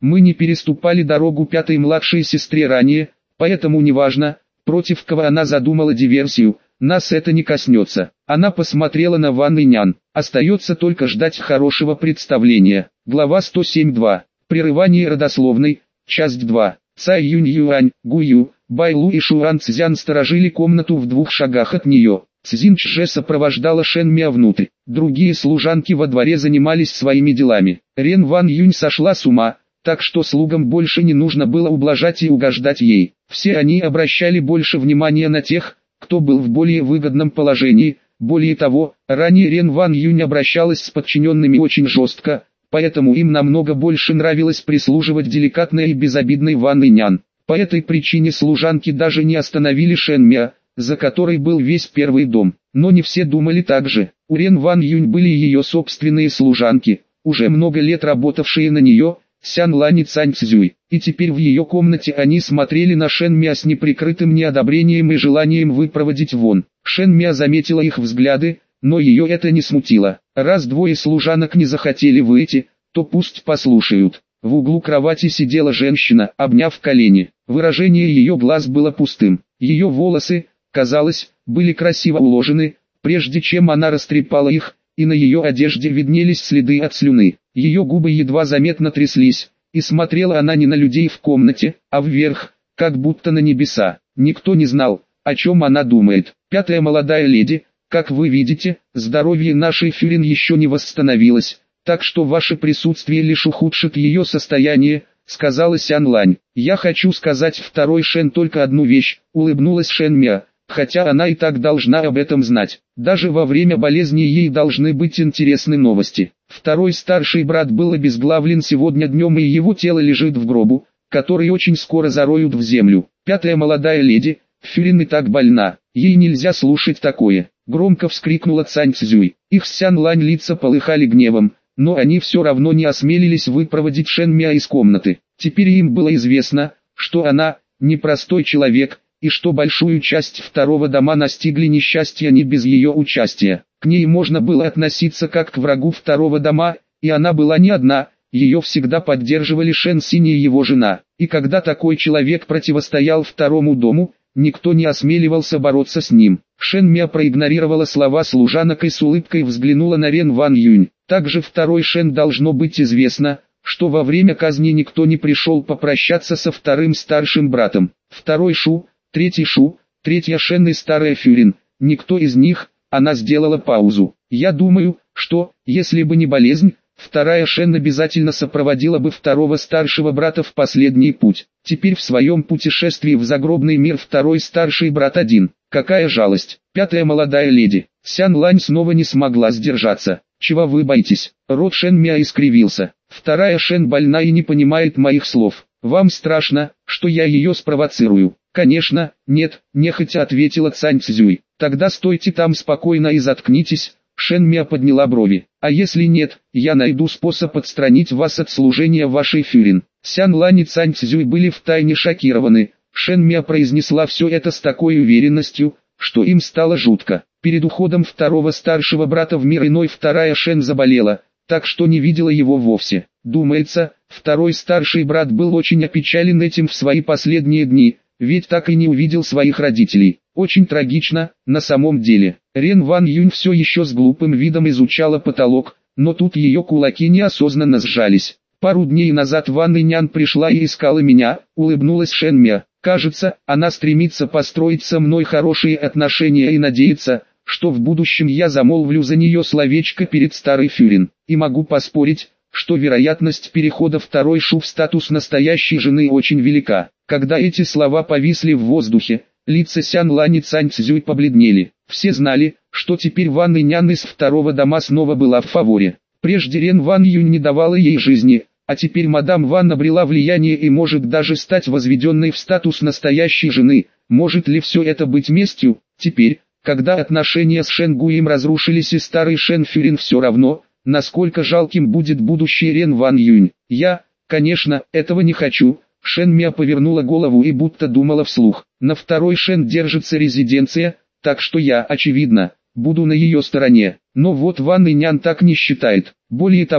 Мы не переступали дорогу пятой младшей сестре ранее, поэтому неважно, против кого она задумала диверсию, нас это не коснется. Она посмотрела на Ван Инян. Остается только ждать хорошего представления. Глава сто семь два. Прерывание родословной. Часть два. Цай Юнь Юань, Гую, Байлу и Шуан Цзян сторожили комнату в двух шагах от нее. Цзин Чже сопровождала Шэн Мя внутрь. Другие служанки во дворе занимались своими делами. Рен Ван Юнь сошла с ума, так что слугам больше не нужно было ублажать и угождать ей. Все они обращали больше внимания на тех, кто был в более выгодном положении. Более того, ранее Рен Ван Юнь обращалась с подчиненными очень жестко, поэтому им намного больше нравилось прислуживать деликатной и безобидной Ван Инян. По этой причине служанки даже не остановили Шэн Мя, за которой был весь первый дом. Но не все думали так же. У Рен Ван Юнь были ее собственные служанки, уже много лет работавшие на нее, Сян Лань и Цань Цзюй, и теперь в ее комнате они смотрели на Шэн Мя с неприкрытым неодобрением и желанием выпроводить вон. Шэн Мя заметила их взгляды, но ее это не смутило. Раз двое служанок не захотели выйти, то пусть послушают. В углу кровати сидела женщина, обняв колени. Выражение ее глаз было пустым. Ее волосы, казалось, были красиво уложены, прежде чем она растрепала их, и на ее одежде виднелись следы от слюны. Ее губы едва заметно тряслись, и смотрела она не на людей в комнате, а вверх, как будто на небеса. Никто не знал, о чем она думает. Пятая молодая леди, как вы видите, здоровье нашей Фюрин еще не восстановилось, так что ваше присутствие лишь ухудшит ее состояние, сказала Сян Лань. Я хочу сказать второй Шэн только одну вещь, улыбнулась Шэн Мя. Хотя она и так должна об этом знать. Даже во время болезни ей должны быть интересны новости. Второй старший брат был обезглавлен сегодня днем, и его тело лежит в гробу, который очень скоро зароют в землю. Пятая молодая леди, Фюрин и так больна, ей нельзя слушать такое. Громко вскрикнула Цань Цзюй. Их Сян Лань лица полыхали гневом, но они все равно не осмелились выпроводить Шэн Мя из комнаты. Теперь им было известно, что она, непростой человек, и что большую часть второго дома настигли несчастья не без ее участия. К ней можно было относиться как к врагу второго дома, и она была не одна, ее всегда поддерживали Шэн Синь и его жена. И когда такой человек противостоял второму дому, никто не осмеливался бороться с ним. Шэн Мя проигнорировала слова служанок и с улыбкой взглянула на Рен Ван Юнь. Также второй Шэн должно быть известно, что во время казни никто не пришел попрощаться со вторым старшим братом. Второй Шу, третий Шу, третья Шэн и старая Фюрин, никто из них, она сделала паузу. Я думаю, что, если бы не болезнь, вторая Шэн обязательно сопроводила бы второго старшего брата в последний путь. Теперь в своем путешествии в загробный мир второй старший брат один. Какая жалость. Пятая молодая леди. Сян Лань снова не смогла сдержаться. Чего вы боитесь? Рот Шэн Мя искривился. Вторая Шэн больна и не понимает моих слов. Вам страшно, что я ее спровоцирую? Конечно, нет, нехотя ответила Цань Цзюй. Тогда стойте там спокойно и заткнитесь. Шэн Мя подняла брови. А если нет, я найду способ отстранить вас от служения вашей Фюрин. Сян Лань и Цань Цзюй были втайне шокированы. Шэн Мя произнесла все это с такой уверенностью, что им стало жутко. Перед уходом второго старшего брата в мир иной вторая Шэн заболела, так что не видела его вовсе. Думается, второй старший брат был очень опечален этим в свои последние дни, ведь так и не увидел своих родителей. Очень трагично, на самом деле. Рен Ван Юнь все еще с глупым видом изучала потолок, но тут ее кулаки неосознанно сжались. Пару дней назад Ван Инян пришла и искала меня, улыбнулась Шэн Мя. Кажется, она стремится построить со мной хорошие отношения и надеется, что в будущем я замолвлю за нее словечко перед старой Фюрин. И могу поспорить, что вероятность перехода второй Шу в статус настоящей жены очень велика. Когда эти слова повисли в воздухе, лица Сян Лань и Цань Цзюй побледнели. Все знали, что теперь Ван Инян из второго дома снова была в фаворе. Прежде Рен Ван Юнь не давала ей жизни, а теперь мадам Ван обрела влияние и может даже стать возведенной в статус настоящей жены. Может ли все это быть местью? Теперь, когда отношения с Шэн Гуем разрушились и старый Шэн Фюрин, все равно, насколько жалким будет будущее Рен Ван Юнь. Я, конечно, этого не хочу. Шэн Мя повернула голову и будто думала вслух. На второй Шэн держится резиденция, так что я, очевидно, буду на ее стороне. Но вот Ван Инян так не считает. Более того,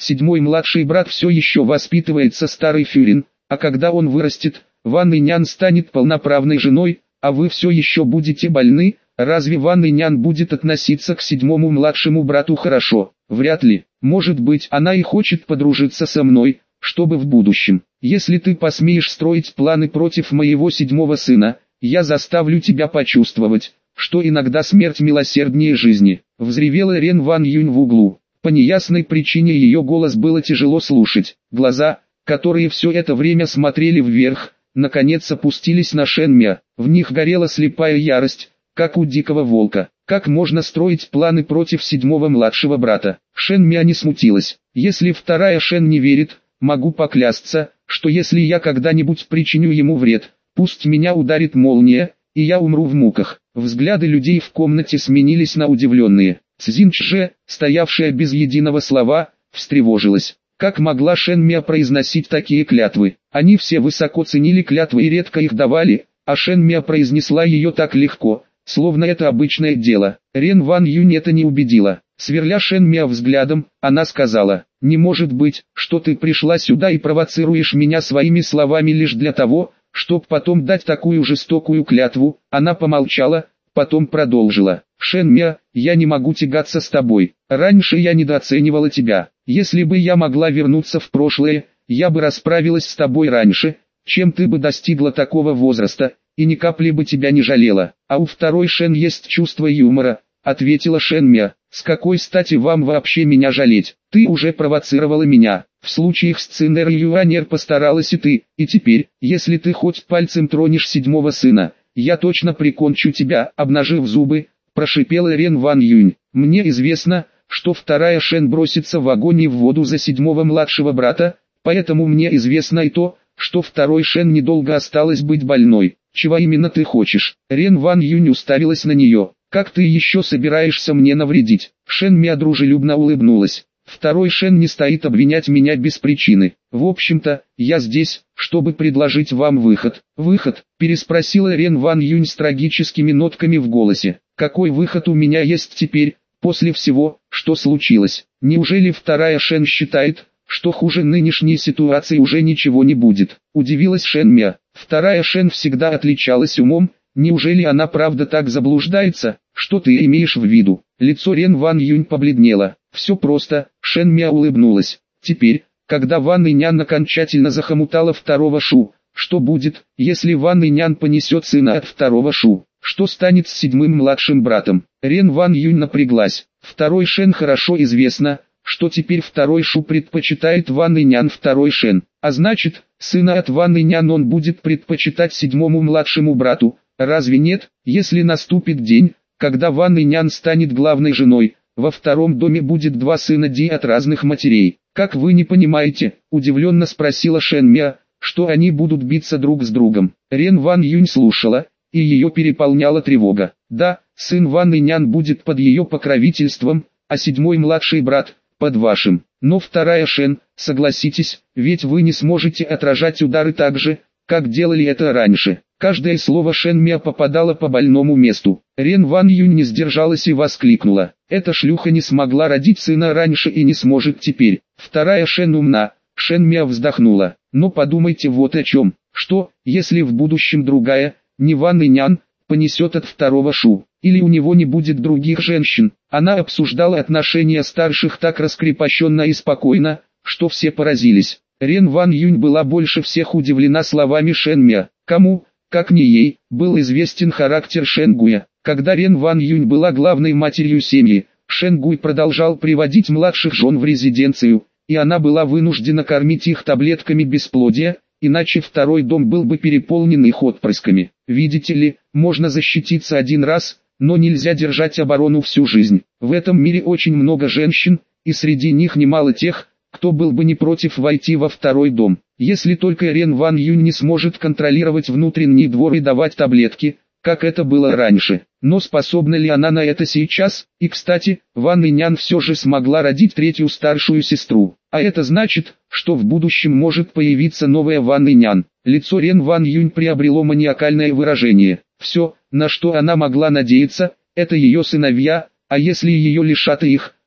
седьмой младший брат все еще воспитывается старый Фюрин, а когда он вырастет, Ван Инян станет полноправной женой, а вы все еще будете больны. Разве Ван Инян будет относиться к седьмому младшему брату хорошо? Вряд ли. Может быть, она и хочет подружиться со мной, чтобы в будущем, если ты посмеешь строить планы против моего седьмого сына, я заставлю тебя почувствовать, что иногда смерть милосерднее жизни. Взревела Рен Ван Юнь в углу. По неясной причине ее голос было тяжело слушать. Глаза, которые все это время смотрели вверх, наконец опустились на Шэн Мя. В них горела слепая ярость, как у дикого волка. Как можно строить планы против седьмого младшего брата? Шэн Мя не смутилась. Если вторая Шэн не верит, могу поклясться, что если я когда-нибудь причиню ему вред, пусть меня ударит молния, и я умру в муках. Взгляды людей в комнате сменились на удивленные. Цзинь Чже, стоявшая без единого слова, встревожилась. Как могла Шэн Мя произносить такие клятвы? Они все высоко ценили клятвы и редко их давали, а Шэн Мя произнесла ее так легко, словно это обычное дело. Рен Ван Юнь это не убедила. Сверля Шэн Мя взглядом, она сказала: «Не может быть, что ты пришла сюда и провоцируешь меня своими словами лишь для того, чтобы потом дать такую жестокую клятву». Она помолчала, потом продолжила: «Шэн Мя, я не могу тягаться с тобой. Раньше я недооценивала тебя. Если бы я могла вернуться в прошлое, я бы расправилась с тобой раньше, чем ты бы достигла такого возраста, и ни капли бы тебя не жалела. А у второй Шэн есть чувство юмора», — ответила Шэн Мя. «С какой стати вам вообще меня жалеть? Ты уже провоцировала меня. В случаях с Цинер Юанер постаралась и ты, и теперь, если ты хоть пальцем тронешь седьмого сына, я точно прикончу тебя», — обнажив зубы, прошипела Рен Ван Юнь. «Мне известно, что вторая Шэн бросится в огонь и в воду за седьмого младшего брата, поэтому мне известно и то, что второй Шэн недолго осталось быть больной. Чего именно ты хочешь?» Рен Ван Юнь уставилась на нее. «Как ты еще собираешься мне навредить?» Шэн Мя дружелюбно улыбнулась. «Второй Шэн не стоит обвинять меня без причины. В общем-то, я здесь, чтобы предложить вам выход». «Выход?» – переспросила Рен Ван Юнь с трагическими нотками в голосе. «Какой выход у меня есть теперь, после всего, что случилось? Неужели вторая Шэн считает, что хуже нынешней ситуации уже ничего не будет?» – удивилась Шэн Мя. «Вторая Шэн всегда отличалась умом. Неужели она правда так заблуждается? Что ты имеешь в виду?» Лицо Рен Ван Юнь побледнело. «Все просто», — Шэн Мя улыбнулась. «Теперь, когда Ван Инян окончательно захомутала второго Шу, что будет, если Ван Инян понесет сына от второго Шу? Что станет с седьмым младшим братом?» Рен Ван Юнь напряглась. Второй Шэн хорошо известно, что теперь второй Шу предпочитает Ван Инян второй Шэн, а значит, сына от Ван Инян он будет предпочитать седьмому младшему брату. Разве нет? Если наступит день, когда Ван Инян станет главной женой, во втором доме будет два сына Ди от разных матерей. «Как вы не понимаете?» – удивленно спросила Шэн Мя, «что они будут биться друг с другом?» Рен Ван Юнь слушала, и ее переполняла тревога. «Да, сын Ван Инян будет под ее покровительством, а седьмой младший брат – под вашим. Но вторая Шэн, согласитесь, ведь вы не сможете отражать удары так же, как делали это раньше». Каждое слово Шэн Мя попадало по больному месту. Рен Ван Юнь не сдержалась и воскликнула: «Эта шлюха не смогла родить сына раньше и не сможет теперь. Вторая Шэн умна». Шэн Мя вздохнула. «Но подумайте вот о чем. Что, если в будущем другая, не Ван Инян, понесет от второго Шу? Или у него не будет других женщин?» Она обсуждала отношения старших так раскрепощенно и спокойно, что все поразились. Рен Ван Юнь была больше всех удивлена словами Шэн Мя. Кому, как не ей, был известен характер Шэн Гуя. Когда Рен Ван Юнь была главной матерью семьи, Шэн Гуй продолжал приводить младших жен в резиденцию, и она была вынуждена кормить их таблетками бесплодия, иначе второй дом был бы переполнен их отпрысками. Видите ли, можно защититься один раз, но нельзя держать оборону всю жизнь. В этом мире очень много женщин, и среди них немало тех, кто был бы не против войти во второй дом. Если только Рен Ван Юнь не сможет контролировать внутренний двор и давать таблетки, как это было раньше. Но способна ли она на это сейчас? И кстати, Ван Инян все же смогла родить третью старшую сестру. А это значит, что в будущем может появиться новая Ван Инян. Лицо Рен Ван Юнь приобрело маниакальное выражение. Все, на что она могла надеяться, это ее сыновья, а если ее лишат их,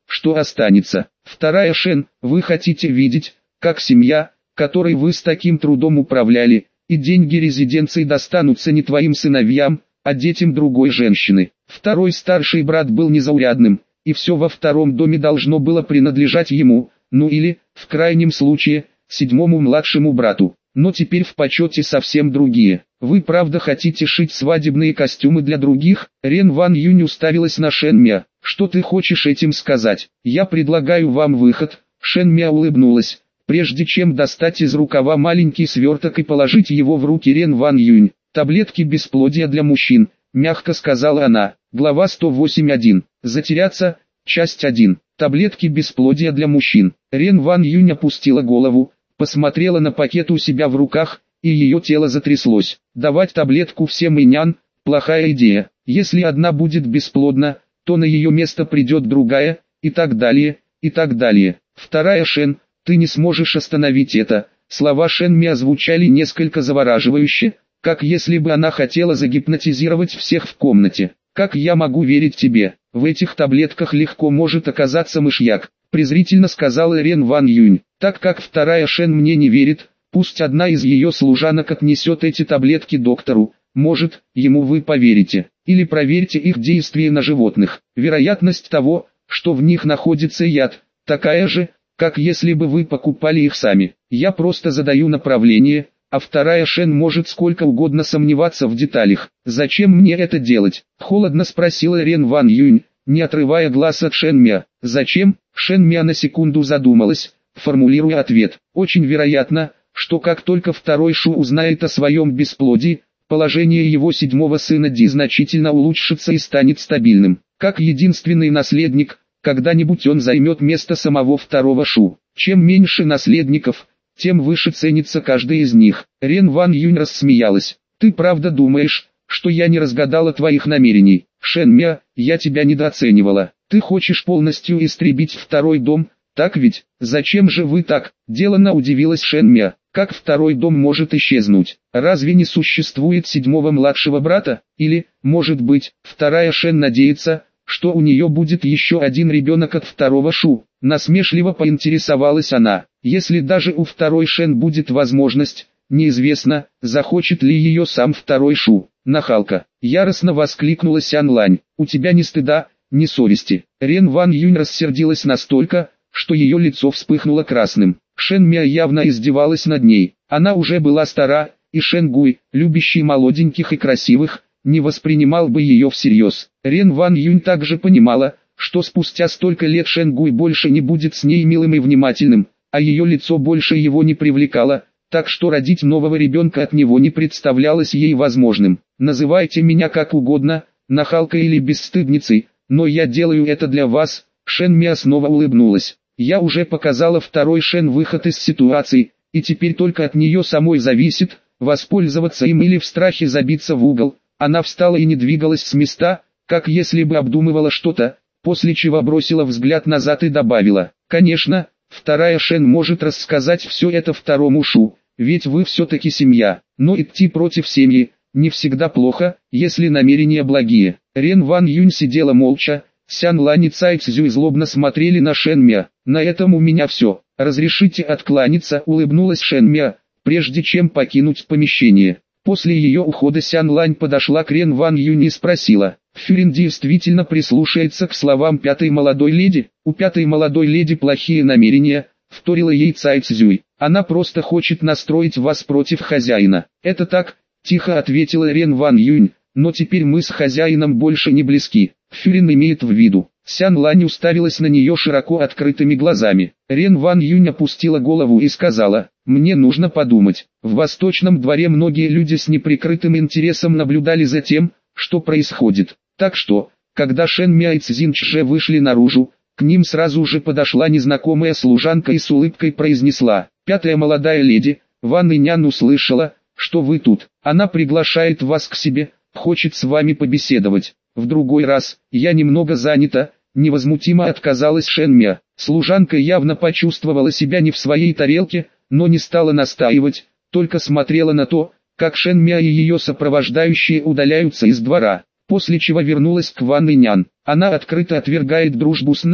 что останется. Вторая Шен, вы хотите видеть, как семья, которой вы с таким трудом управляли, и деньги резиденции достанутся не твоим сыновьям, а детям другой женщины. Второй старший брат был незаурядным, и все во втором доме должно было принадлежать ему, ну или, в крайнем случае, седьмому младшему брату. Но теперь в почете совсем другие. Вы правда хотите шить свадебные костюмы для других? Рен Ван Юнь уставилась на Шен Мя. Что ты хочешь этим сказать? Я предлагаю вам выход. Шен Мя улыбнулась, прежде чем достать из рукава маленький сверток и положить его в руки Рен Ван Юнь. Таблетки бесплодия для мужчин, мягко сказала она. Глава сто восемь один. Затеряться. Часть один. Таблетки бесплодия для мужчин. Рен Ван Юнь опустила голову, посмотрела на пакет у себя в руках, и ее тело затряслось. Давать таблетку всем инян – плохая идея. Если одна будет бесплодна, то на ее место придет другая, и так далее, и так далее. Вторая Шен, ты не сможешь остановить это. Слова Шен Ми озвучали несколько завораживающе, как если бы она хотела загипнотизировать всех в комнате. Как я могу верить тебе? В этих таблетках легко может оказаться мышьяк, презрительно сказала Рен Ван Юнь. Так как вторая Шен мне не верит, пусть одна из ее служанок отнесет эти таблетки доктору, может, ему вы поверите, или проверьте их действие на животных. Вероятность того, что в них находится яд, такая же, как если бы вы покупали их сами. Я просто задаю направление, а вторая Шен может сколько угодно сомневаться в деталях. Зачем мне это делать? Холодно спросила Рен Ван Юнь, не отрывая глаз от Шен Мя. Зачем? Шен Мя на секунду задумалась, формулируя ответ. Очень вероятно, что как только второй Шу узнает о своем бесплодии, положение его седьмого сына Ди значительно улучшится и станет стабильным. Как единственный наследник, когда-нибудь он займет место самого второго Шу. Чем меньше наследников, тем выше ценится каждый из них. Рен Ван Юнь рассмеялась. Ты правда думаешь, что я не разгадала твоих намерений? Шен Мя, я тебя недооценивала. Ты хочешь полностью истребить второй дом, так ведь? Зачем же вы так? Делано удивилась Шен Мя. Как второй дом может исчезнуть? Разве не существует седьмого младшего брата? Или, может быть, вторая Шен надеется, что у нее будет еще один ребенок от второго Шу? Насмешливо поинтересовалась она. Если даже у второй Шен будет возможность, неизвестно, захочет ли ее сам второй Шу. Нахалка! Яростно воскликнула Сян Лань. У тебя ни стыда, ни совести. Рен Ван Юнь рассердилась настолько, что ее лицо вспыхнуло красным. Шен Мя явно издевалась над ней. Она уже была стара, и Шен Гуй, любящий молоденьких и красивых, не воспринимал бы ее всерьез. Рен Ван Юнь также понимала, что спустя столько лет Шен Гуй больше не будет с ней милым и внимательным, а ее лицо больше его не привлекало, так что родить нового ребенка от него не представлялось ей возможным. «Называйте меня как угодно, нахалкой или бесстыдницей, но я делаю это для вас», Шен Мя снова улыбнулась. «Я уже показала второй Шен выход из ситуации, и теперь только от нее самой зависит, воспользоваться им или в страхе забиться в угол». Она встала и не двигалась с места, как если бы обдумывала что-то, после чего бросила взгляд назад и добавила: «Конечно, вторая Шен может рассказать все это второму Шу, ведь вы все-таки семья, но идти против семьи не всегда плохо, если намерения благие». Рен Ван Юнь сидела молча, Сян Лань и Цай Цзюй злобно смотрели на Шен Мя. «На этом у меня все. Разрешите откланяться», — улыбнулась Шен Мя, прежде чем покинуть помещение. После ее ухода Сян Лань подошла к Рен Ван Юнь и спросила: «Фюрин действительно прислушается к словам пятой молодой леди?» «У пятой молодой леди плохие намерения», — вторила ей Цай Цзюй. «Она просто хочет настроить вас против хозяина». «Это так», — тихо ответила Рен Ван Юнь, «но теперь мы с хозяином больше не близки». Фюрин имеет в виду. Сян Лань уставилась на нее широко открытыми глазами. Рен Ван Юнь опустила голову и сказала: «Мне нужно подумать». В восточном дворе многие люди с неприкрытым интересом наблюдали за тем, что происходит. Так что, когда Шен Мя и Цзин Чже вышли наружу, к ним сразу же подошла незнакомая служанка и с улыбкой произнесла: «Пятая молодая леди, Ван Инян услышала, что вы тут. Она приглашает вас к себе, хочет с вами побеседовать. В другой раз, я немного занята», — невозмутимо отказалась Шен Мя. Служанка явно почувствовала себя не в своей тарелке, но не стала настаивать, только смотрела на то, как Шен Мя и ее сопровождающие удаляются из двора, после чего вернулась к Ван Инян. «Она открыто отвергает дружбу с нами», —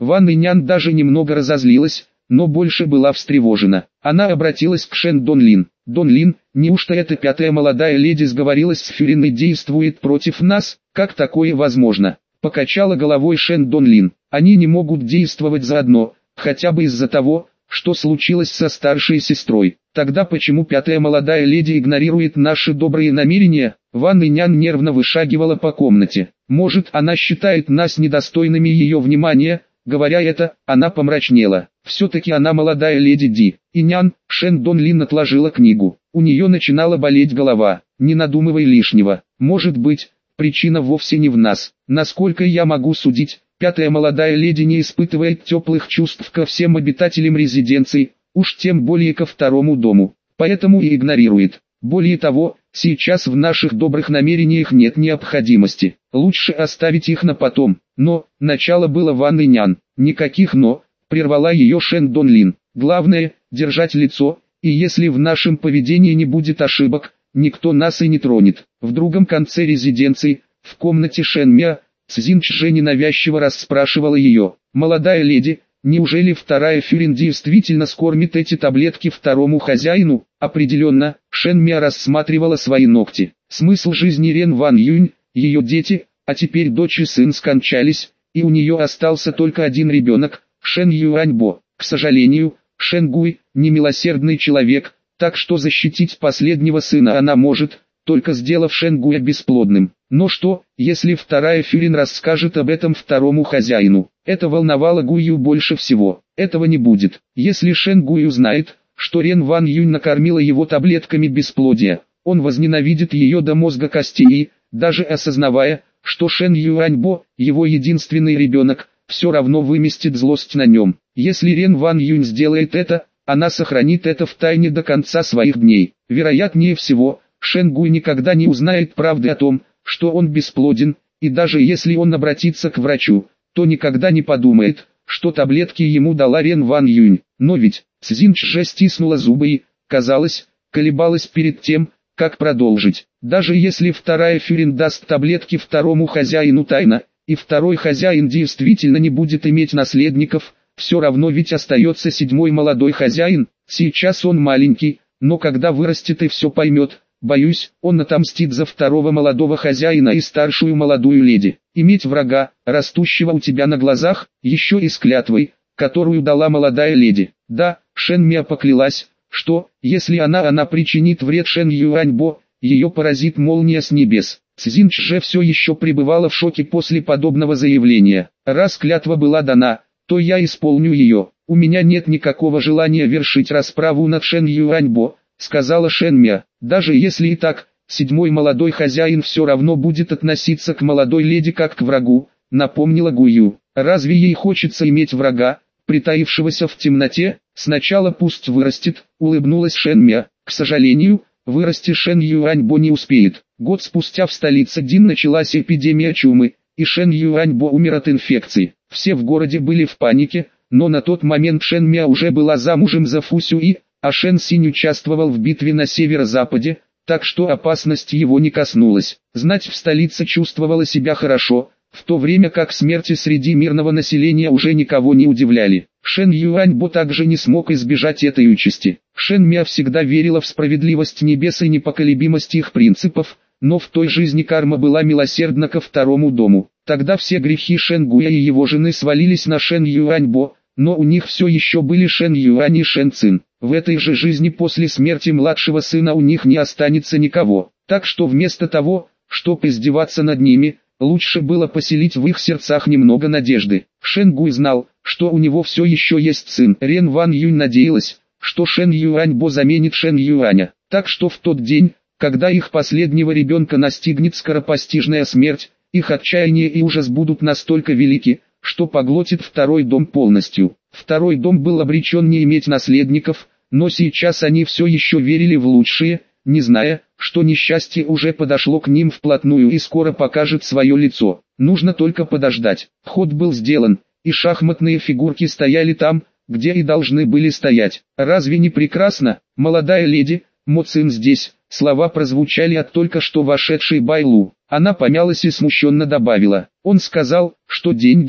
Ван Инян даже немного разозлилась, но больше была встревожена. Она обратилась к Шен Донлин. «Донлин, неужто эта пятая молодая леди сговорилась с Фюрин и действует против нас? Как такое возможно?» Покачала головой Шен Донлин. «Они не могут действовать заодно, хотя бы из-за того, что случилось со старшей сестрой. Тогда почему пятая молодая леди игнорирует наши добрые намерения?» Ван Инян нервно вышагивала по комнате. «Может, она считает нас недостойными ее внимания?» Говоря это, она помрачнела. Все-таки она молодая леди Ди. Инян, Шен Донлин отложила книгу. У нее начинала болеть голова. «Не надумывай лишнего. Может быть, причина вовсе не в нас. Насколько я могу судить, пятая молодая леди не испытывает теплых чувств ко всем обитателям резиденции, уж тем более ко второму дому. Поэтому и игнорирует. Более того, сейчас в наших добрых намерениях нет необходимости. Лучше оставить их на потом». «Но», начало было Ван Инян. «Никаких «но», прервала ее Шен Донлин. «Главное, держать лицо, и если в нашем поведении не будет ошибок, никто нас и не тронет». В другом конце резиденции, в комнате Шен Мя, Цзин Чжэ ненавязчиво расспрашивала ее. «Молодая леди, неужели вторая Фюрин действительно скормит эти таблетки второму хозяину?» Определенно, Шен Мя рассматривала свои ногти. Смысл жизни Рен Ван Юнь, ее дети, а теперь дочь и сын скончались, и у нее остался только один ребенок, Шен Юаньбо. К сожалению, Шен Гуй – немилосердный человек, так что защитить последнего сына она может, только сделав Шен Гуя бесплодным. Но что, если вторая Фюрин расскажет об этом второму хозяину? Это волновало Гую больше всего. Этого не будет. Если Шен Гуй узнает, что Рен Ван Юнь накормила его таблетками бесплодия, он возненавидит ее до мозга костей и, даже осознавая, что Шен Юаньбо, его единственный ребенок, все равно выместит злость на нем. Если Рен Ван Юнь сделает это, она сохранит это в тайне до конца своих дней. Вероятнее всего, Шен Гуй никогда не узнает правды о том, что он бесплоден, и даже если он обратится к врачу, то никогда не подумает, что таблетки ему дала Рен Ван Юнь. Но ведь, Цзин Чжэ стиснула зубы и, казалось, колебалась перед тем, как продолжить. Даже если вторая Фюрин даст таблетки второму хозяину тайно, и второй хозяин действительно не будет иметь наследников, все равно ведь остается седьмой молодой хозяин. Сейчас он маленький, но когда вырастет и все поймет, боюсь, он отомстит за второго молодого хозяина и старшую молодую леди. Иметь врага, растущего у тебя на глазах, еще и с клятвой, которую дала молодая леди. Да, Шен Мя поклялась, что, если она она причинит вред Шен Юаньбо, ее поразит молния с небес. Цзин Чжэ все еще пребывала в шоке после подобного заявления. «Раз клятва была дана, то я исполню ее. У меня нет никакого желания вершить расправу над Шен Юаньбо», сказала Шен Мя. «Даже если и так, седьмой молодой хозяин все равно будет относиться к молодой леди как к врагу», напомнила Гую. «Разве ей хочется иметь врага, притаившегося в темноте? Сначала пусть вырастет», улыбнулась Шен Мя. «К сожалению, вырасти Шен Юаньбо не успеет». Год спустя в столице Дин началась эпидемия чумы, и Шен Юаньбо умер от инфекции. Все в городе были в панике, но на тот момент Шен Мя уже была замужем за Фу Сюи, а Шен Синь участвовал в битве на северо-западе, так что опасность его не коснулась. Знать в столице чувствовала себя хорошо, в то время как смерти среди мирного населения уже никого не удивляли. Шен Юаньбо также не смог избежать этой участи. Шен Мя всегда верила в справедливость небес и непоколебимость их принципов, но в той жизни карма была милосердна ко второму дому. Тогда все грехи Шен Гуя и его жены свалились на Шен Юаньбо, но у них все еще были Шен Юань и Шен Цин. В этой же жизни после смерти младшего сына у них не останется никого. Так что вместо того, чтобы издеваться над ними, лучше было поселить в их сердцах немного надежды. Шен Гуй знал, что у него все еще есть сын. Рен Ван Юнь надеялась, что Шен Юаньбо заменит Шен Юаня. Так что в тот день, когда их последнего ребенка настигнет скоропостижная смерть, их отчаяние и ужас будут настолько велики, что поглотит второй дом полностью. Второй дом был обречен не иметь наследников, но сейчас они все еще верили в лучшее, не зная, что несчастье уже подошло к ним вплотную и скоро покажет свое лицо. Нужно только подождать. Ход был сделан, и шахматные фигурки стояли там, где и должны были стоять. Разве не прекрасно, молодая леди, Мо Цин здесь? Слова прозвучали от только что вошедшей Байлу. Она помялась и смущенно добавила. Он сказал, что деньги,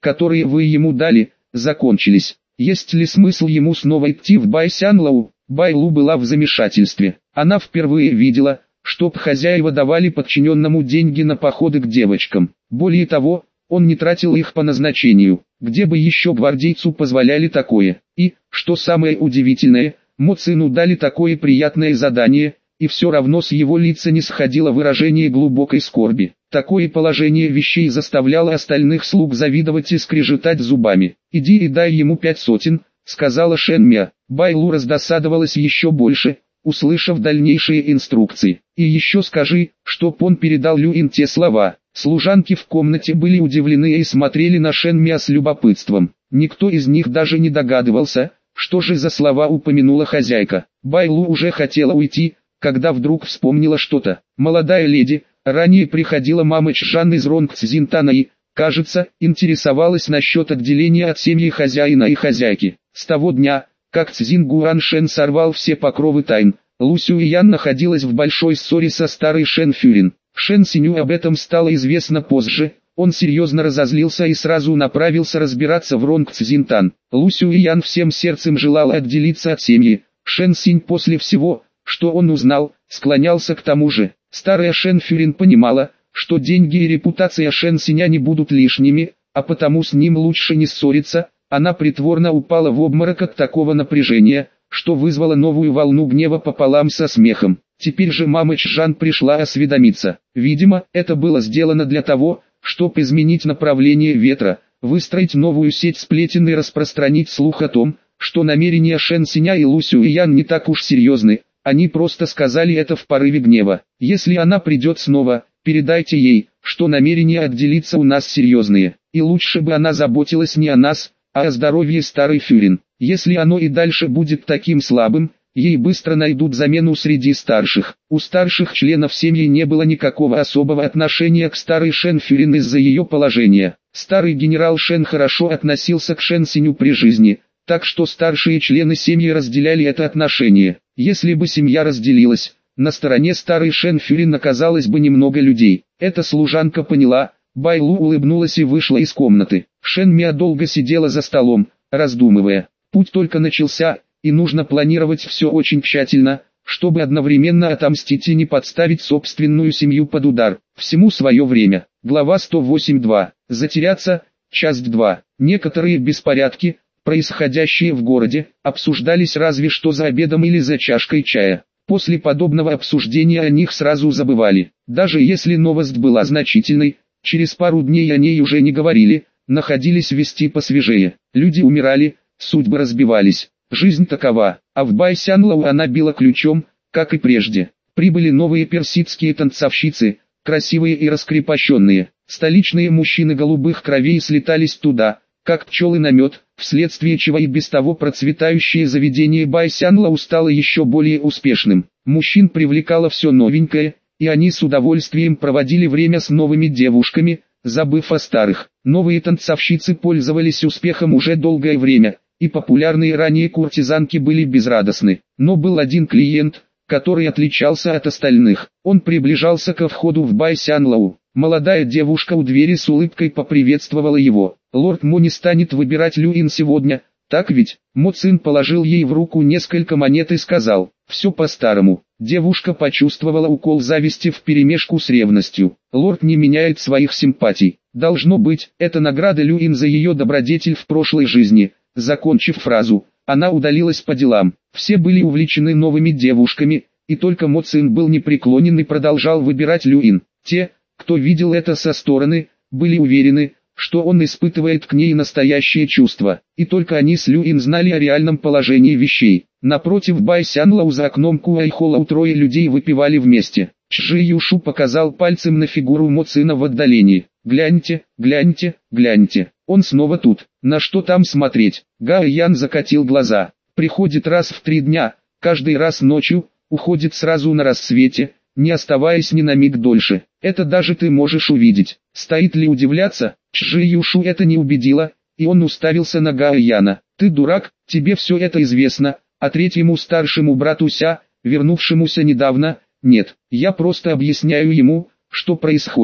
которые вы ему дали, закончились. Есть ли смысл ему снова идти в Байсянлоу? Байлу была в замешательстве. Она впервые видела, чтоб хозяева давали подчиненному деньги на походы к девочкам. Более того, он не тратил их по назначению. Где бы еще гвардейцу позволяли такое? И, что самое удивительное, Мо Цину дали такое приятное задание, и все равно с его лица не сходило выражение глубокой скорби. Такое положение вещей заставляло остальных слуг завидовать и скрежетать зубами. «Иди и дай ему пять сотен», — сказала Шэн Мя. Байлу раздосадовалась еще больше, услышав дальнейшие инструкции. «И еще скажи, чтоб он передал Люин те слова». Служанки в комнате были удивлены и смотрели на Шэн Мя с любопытством. Никто из них даже не догадывался, что же за слова упомянула хозяйка. Байлу уже хотела уйти, когда вдруг вспомнила что-то. Молодая леди, ранее приходила мама Чжан из Ронгцзинтана и, кажется, интересовалась насчет отделения от семьи хозяина и хозяйки. С того дня, как Цзин Гуаншен сорвал все покровы тайн, Лу Сюэян находилась в большой ссоре со старой Шэн Фюрин. Шэн Синю об этом стало известно позже, он серьезно разозлился и сразу направился разбираться в Ронгцзинтан. Лу Сюэян всем сердцем желала отделиться от семьи. Шэн Синь после всего, что он узнал, склонялся к тому же. Старая Шэн Фюрин понимала, что деньги и репутация Шэн Синя не будут лишними, а потому с ним лучше не ссориться. Она притворно упала в обморок от такого напряжения, что вызвало новую волну гнева пополам со смехом. Теперь же мама Чжан пришла осведомиться. Видимо, это было сделано для того, чтобы изменить направление ветра, выстроить новую сеть сплетен и распространить слух о том, что намерения Шэн Синя и Лу Сюэян не так уж серьезны. Они просто сказали это в порыве гнева. Если она придет снова, передайте ей, что намерения отделиться у нас серьезные. И лучше бы она заботилась не о нас, а о здоровье старой Фюрин. Если оно и дальше будет таким слабым, ей быстро найдут замену среди старших. У старших членов семьи не было никакого особого отношения к старой Шэн Фюрин из-за ее положения. Старый генерал Шэн хорошо относился к Шэн Синю при жизни, так что старшие члены семьи разделяли это отношение. Если бы семья разделилась, на стороне старой Шэн Фюрин оказалось бы немного людей. Эта служанка поняла. Байлу улыбнулась и вышла из комнаты. Шэн Мя долго сидела за столом, раздумывая. Путь только начался, и нужно планировать все очень тщательно, чтобы одновременно отомстить и не подставить собственную семью под удар. Всему свое время. Глава сто восемь два. Затеряться. Часть два. Некоторые беспорядки, происходящие в городе, обсуждались разве что за обедом или за чашкой чая. После подобного обсуждения о них сразу забывали. Даже если новость была значительной, через пару дней о ней уже не говорили, находились вести посвежее. Люди умирали, судьбы разбивались. Жизнь такова, а в Байсянлоу она била ключом, как и прежде. Прибыли новые персидские танцовщицы, красивые и раскрепощенные. Столичные мужчины голубых кровей слетались туда, как пчелы на мед, вследствие чего и без того процветающее заведение Байсянлоу стало еще более успешным. Мужчин привлекало все новенькое, и они с удовольствием проводили время с новыми девушками, забыв о старых. Новые танцовщицы пользовались успехом уже долгое время, и популярные ранее куртизанки были безрадостны. Но был один клиент, который отличался от остальных. Он приближался ко входу в Байсянлоу. Молодая девушка у двери с улыбкой поприветствовала его. «Лорд Мо не станет выбирать Люин сегодня, так ведь?» Мо Цин положил ей в руку несколько монет и сказал: «Все по-старому». Девушка почувствовала укол зависти вперемешку с ревностью. Лорд не меняет своих симпатий. Должно быть, это награда Люин за ее добродетель в прошлой жизни. Закончив фразу, она удалилась по делам. Все были увлечены новыми девушками, и только Мо Цин был непреклонен и продолжал выбирать Люин. Те, кто видел это со стороны, были уверены, что он испытывает к ней настоящее чувство, и только они с Люин знали о реальном положении вещей. Напротив Байсянлоу за окном Куайхола трое людей выпивали вместе. Чжи Юшу показал пальцем на фигуру Мо Цина в отдалении. «Гляньте, гляньте, гляньте, он снова тут, на что там смотреть?» Гао Ян закатил глаза. «Приходит раз в три дня, каждый раз ночью, уходит сразу на рассвете, не оставаясь ни на миг дольше. Это даже ты можешь увидеть». Стоит ли удивляться? Чжи Юшу это не убедило, и он уставился на Гао Яна. «Ты дурак, тебе все это известно, а третьему старшему брату Ся, вернувшемуся недавно, нет, я просто объясняю ему, что происходит».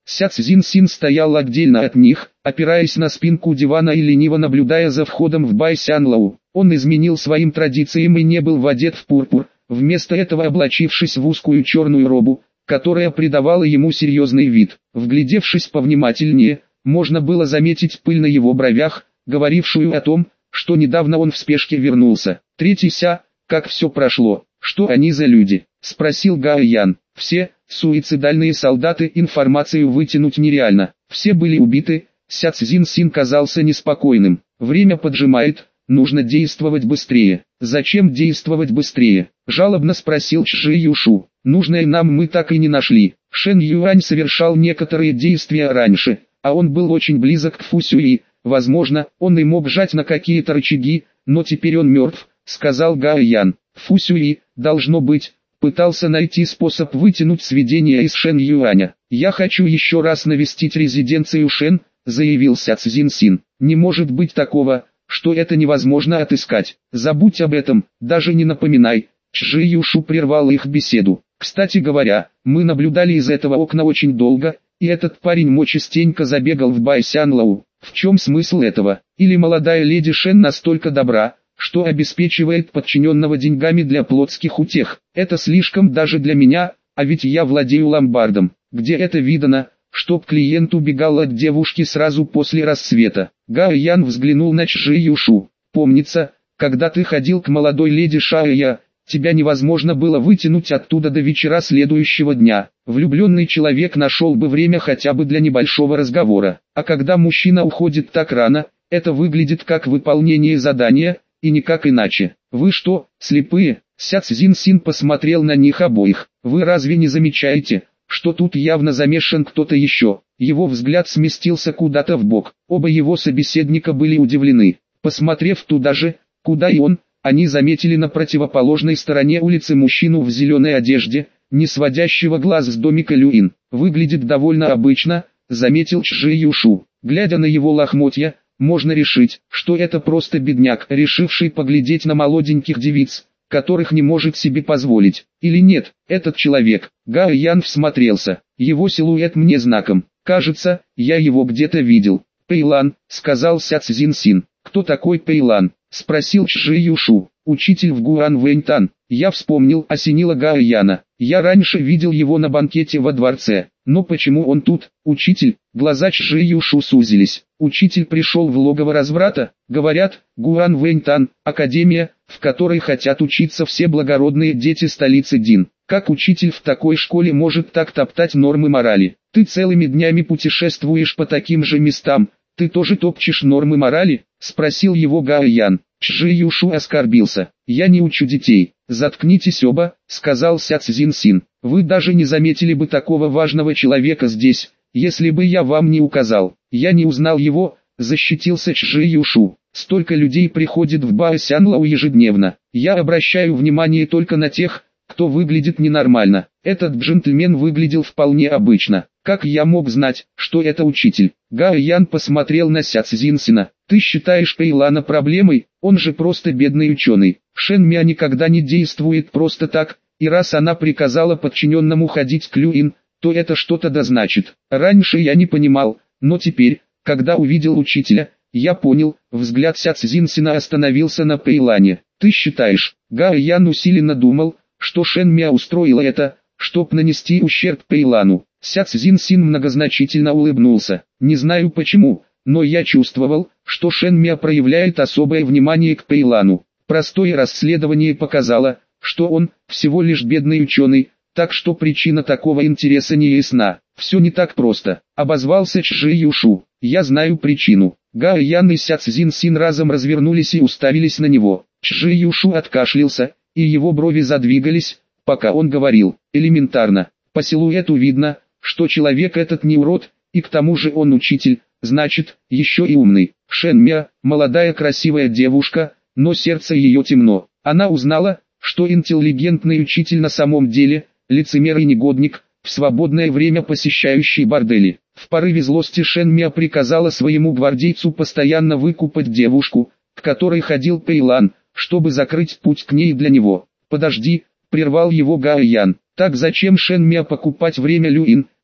Ся Цзиньсин стоял отдельно от них, опираясь на спинку дивана и лениво наблюдая за входом в Бай Сянлоу. Он изменил своим традициям и не был одет в пурпур, вместо этого облачившись в узкую черную робу, которая придавала ему серьезный вид. Вглядевшись повнимательнее, можно было заметить пыль на его бровях, говорившую о том, что недавно он в спешке вернулся. Третий Ся, как все прошло, что они за люди, спросил Гао Ян. Все, суицидальные солдаты, информацию вытянуть нереально, все были убиты. Ся Цзиньсин казался неспокойным. Время поджимает, нужно действовать быстрее. Зачем действовать быстрее? Жалобно спросил Чжи Юшу. Нужное нам мы так и не нашли. Шэн Юань совершал некоторые действия раньше, а он был очень близок к Фу Сюи. Возможно, он и мог жать на какие-то рычаги, но теперь он мертв, сказал Гао Ян. Фу Сюи, должно быть, пытался найти способ вытянуть сведения из Шэн Юаня. Я хочу еще раз навестить резиденцию Шэн, заявил Ся Цзиньсин. Не может быть такого, что это невозможно отыскать. Забудь об этом, даже не напоминай. Чжи Юшу прервал их беседу. Кстати говоря, мы наблюдали из этого окна очень долго, и этот парень Мо частенько забегал в Бай Сянлоу. В чем смысл этого? Или молодая леди Шэн настолько добра, что обеспечивает подчиненного деньгами для плотских утех? Это слишком даже для меня, а ведь я владею ломбардом. Где это видано, чтоб клиент убегал от девушки сразу после рассвета? Гао Ян взглянул на Чжи Юшу. Помнится, когда ты ходил к молодой леди Шая, тебя невозможно было вытянуть оттуда до вечера следующего дня. Влюбленный человек нашел бы время хотя бы для небольшого разговора. А когда мужчина уходит так рано, это выглядит как выполнение задания, и никак иначе. Вы что, слепые? Ся Цзиньсин посмотрел на них обоих. Вы разве не замечаете, что тут явно замешан кто-то еще? Его взгляд сместился куда-то вбок. Оба его собеседника были удивлены. Посмотрев туда же, куда и он, они заметили на противоположной стороне улицы мужчину в зеленой одежде, не сводящего глаз с домика Люин. Выглядит довольно обычно, заметил Чжи Юшу. Глядя на его лохмотья, можно решить, что это просто бедняк, решивший поглядеть на молоденьких девиц, которых не может себе позволить. Или нет, этот человек. Гао Ян всмотрелся. Его силуэт мне знаком. Кажется, я его где-то видел. Пэйлан, сказал Ся Цзиньсин. Кто такой Пэйлан? Спросил Чжи Юшу. Учитель в Гуан Вэньтан. Я вспомнил, осенило Гао Яна. Я раньше видел его на банкете во дворце. Но почему он тут? Учитель? Глаза Чжи Юшу сузились. Учитель пришел в логово разврата? Говорят, Гуан Вэньтан, академия, в которой хотят учиться все благородные дети столицы Дин. Как учитель в такой школе может так топтать нормы морали? Ты целыми днями путешествуешь по таким же местам. Ты тоже топчешь нормы морали? Спросил его Гао Ян. Чжи Юшу оскорбился. Я не учу детей. Заткнитесь оба, сказал Ся Цзиньсин. Вы даже не заметили бы такого важного человека здесь, если бы я вам не указал. Я не узнал его, защитился Чжи Юшу. Столько людей приходит в Бай Сянлоу ежедневно. Я обращаю внимание только на тех, кто выглядит ненормально. Этот джентльмен выглядел вполне обычно. Как я мог знать, что это учитель? Гао Ян посмотрел на Ся Цзиньсина. Ты считаешь Пэйлана проблемой? Он же просто бедный ученый. Шэн Мя никогда не действует просто так, и раз она приказала подчиненному ходить к Люин, то это что-то да значит. Раньше я не понимал, но теперь, когда увидел учителя, я понял. Взгляд Ся Цзиньсина остановился на Пэйлане. Ты считаешь? Гао Ян усиленно думал, что Шэн Мя устроила это, чтоб нанести ущерб Пэйлану. Ся Цзиньсин многозначительно улыбнулся. Не знаю почему, но я чувствовал, что Шэн Мя проявляет особое внимание к Пэйлану. Простое расследование показало, что он всего лишь бедный ученый, так что причина такого интереса не ясна. Все не так просто, обозвался Чжи Юшу. Я знаю причину. Гао Ян и Ся Цзиньсин разом развернулись и уставились на него. Чжи Юшу откашлялся, и его брови задвигались, пока он говорил. Элементарно. По силуэту видно, что человек этот не урод, и к тому же он учитель, значит, еще и умный. Шэн Мя, молодая красивая девушка, но сердце ее темно. Она узнала, что интеллигентный учитель на самом деле, лицемер и негодник, в свободное время посещающий бордели. В порыве злости Шэн Мя приказала своему гвардейцу постоянно выкупать девушку, к которой ходил Пэйлан, чтобы закрыть путь к ней для него. «Подожди», — прервал его Гао Ян. «Так зачем Шэн Мя покупать время Люин,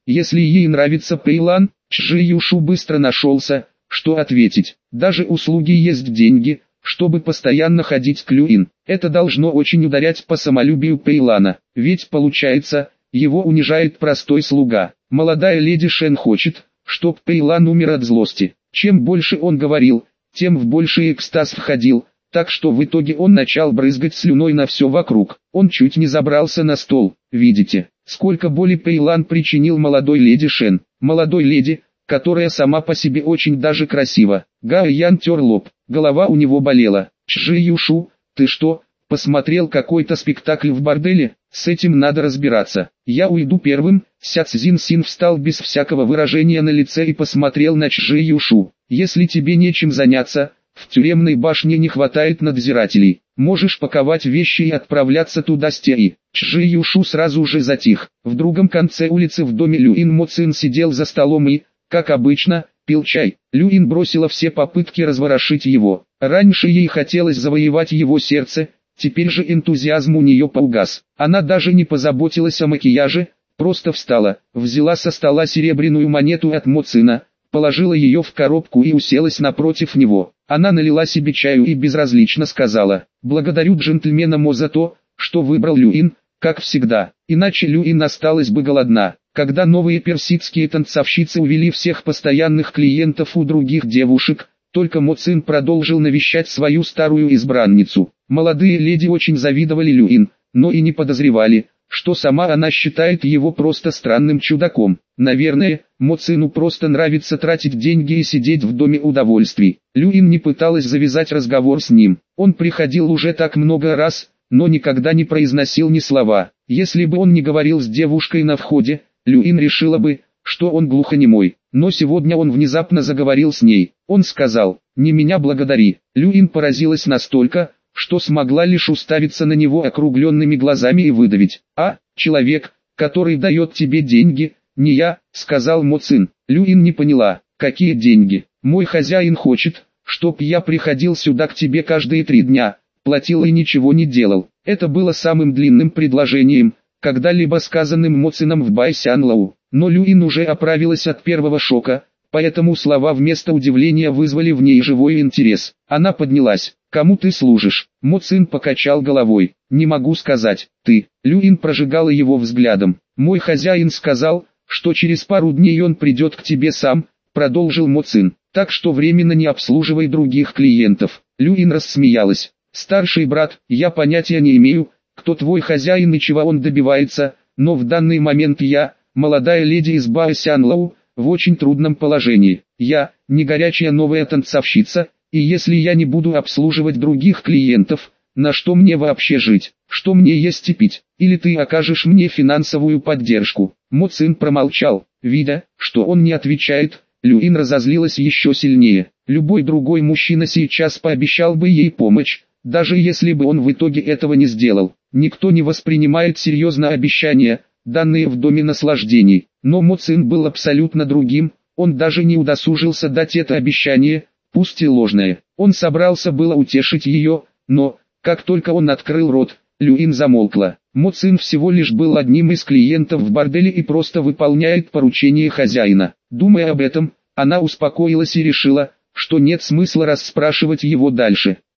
Если ей нравится Пейлан, Чжи Юшу быстро нашелся, что ответить. Даже услуги есть деньги, чтобы постоянно ходить к Люин. Это должно очень ударять по самолюбию Пейлана, ведь получается, его унижает простой слуга. Молодая леди Шен хочет, чтоб Пейлан умер от злости. Чем больше он говорил, тем в больший экстаз входил, так что в итоге он начал брызгать слюной на все вокруг. Он чуть не забрался на стол. Видите, сколько боли Пейлан причинил молодой леди Шен. Молодой леди, которая сама по себе очень даже красива. Гао Ян тер лоб, голова у него болела. Чжи Юшу, ты что, посмотрел какой-то спектакль в борделе? С этим надо разбираться. Я уйду первым. Ся Цзин Син встал без всякого выражения на лице и посмотрел на Чжи Юшу. Если тебе нечем заняться, в тюремной башне не хватает надзирателей. Можешь паковать вещи и отправляться туда с Теи. Чжи Юшу сразу же затих. В другом конце улицы в доме Люин Мо Цин сидел за столом и, как обычно, пил чай. Люин бросила все попытки разворошить его. Раньше ей хотелось завоевать его сердце, теперь же энтузиазм у нее поугас. Она даже не позаботилась о макияже, просто встала, взяла со стола серебряную монету от Мо Цина, положила ее в коробку и уселась напротив него. Она налила себе чаю и безразлично сказала: «Благодарю джентльмена Мо за то, что выбрал Люин, как всегда, иначе Люин осталась бы голодна». Когда новые персидские танцовщицы увели всех постоянных клиентов у других девушек, только Мо Цин продолжил навещать свою старую избранницу. Молодые леди очень завидовали Люин, но и не подозревали, что сама она считает его просто странным чудаком. Наверное, Мо Цину просто нравится тратить деньги и сидеть в доме удовольствий. Люин не пыталась завязать разговор с ним. Он приходил уже так много раз, но никогда не произносил ни слова. Если бы он не говорил с девушкой на входе, Люин решила бы, что он глухонемой. Но сегодня он внезапно заговорил с ней. Он сказал: «Не меня благодари». Люин поразилась настолько, что смогла лишь уставиться на него округленными глазами и выдавить: «А, человек, который дает тебе деньги, не я», — сказал Мо Цин. Люин не поняла: «Какие деньги? Мой хозяин хочет, чтоб я приходил сюда к тебе каждые три дня, платил и ничего не делал». Это было самым длинным предложением, когда-либо сказанным Мо Цином в Байсянлоу. Но Люин уже оправилась от первого шока, поэтому слова вместо удивления вызвали в ней живой интерес. Она поднялась. «Кому ты служишь?» Мо Цин покачал головой. «Не могу сказать. Ты». Люин прожигала его взглядом. «Мой хозяин сказал, что через пару дней он придет к тебе сам», продолжил Мо Цин. «Так что временно не обслуживай других клиентов». Люин рассмеялась. «Старший брат, я понятия не имею, кто твой хозяин и чего он добивается, но в данный момент я, молодая леди из Баосянлоу, в очень трудном положении. Я, не горячая новая танцовщица, и если я не буду обслуживать других клиентов, на что мне вообще жить, что мне есть и пить, или ты окажешь мне финансовую поддержку?» Мо Цин промолчал, видя, что он не отвечает. Люин разозлилась еще сильнее. Любой другой мужчина сейчас пообещал бы ей помощь, даже если бы он в итоге этого не сделал. Никто не воспринимает серьезно обещания, данные в доме наслаждений. Но Мо Цин был абсолютно другим, он даже не удосужился дать это обещание, пусть и ложное. Он собрался было утешить ее, но, как только он открыл рот, Люин замолкла. Мо Цин всего лишь был одним из клиентов в борделе и просто выполняет поручение хозяина. Думая об этом, она успокоилась и решила, что нет смысла расспрашивать его дальше.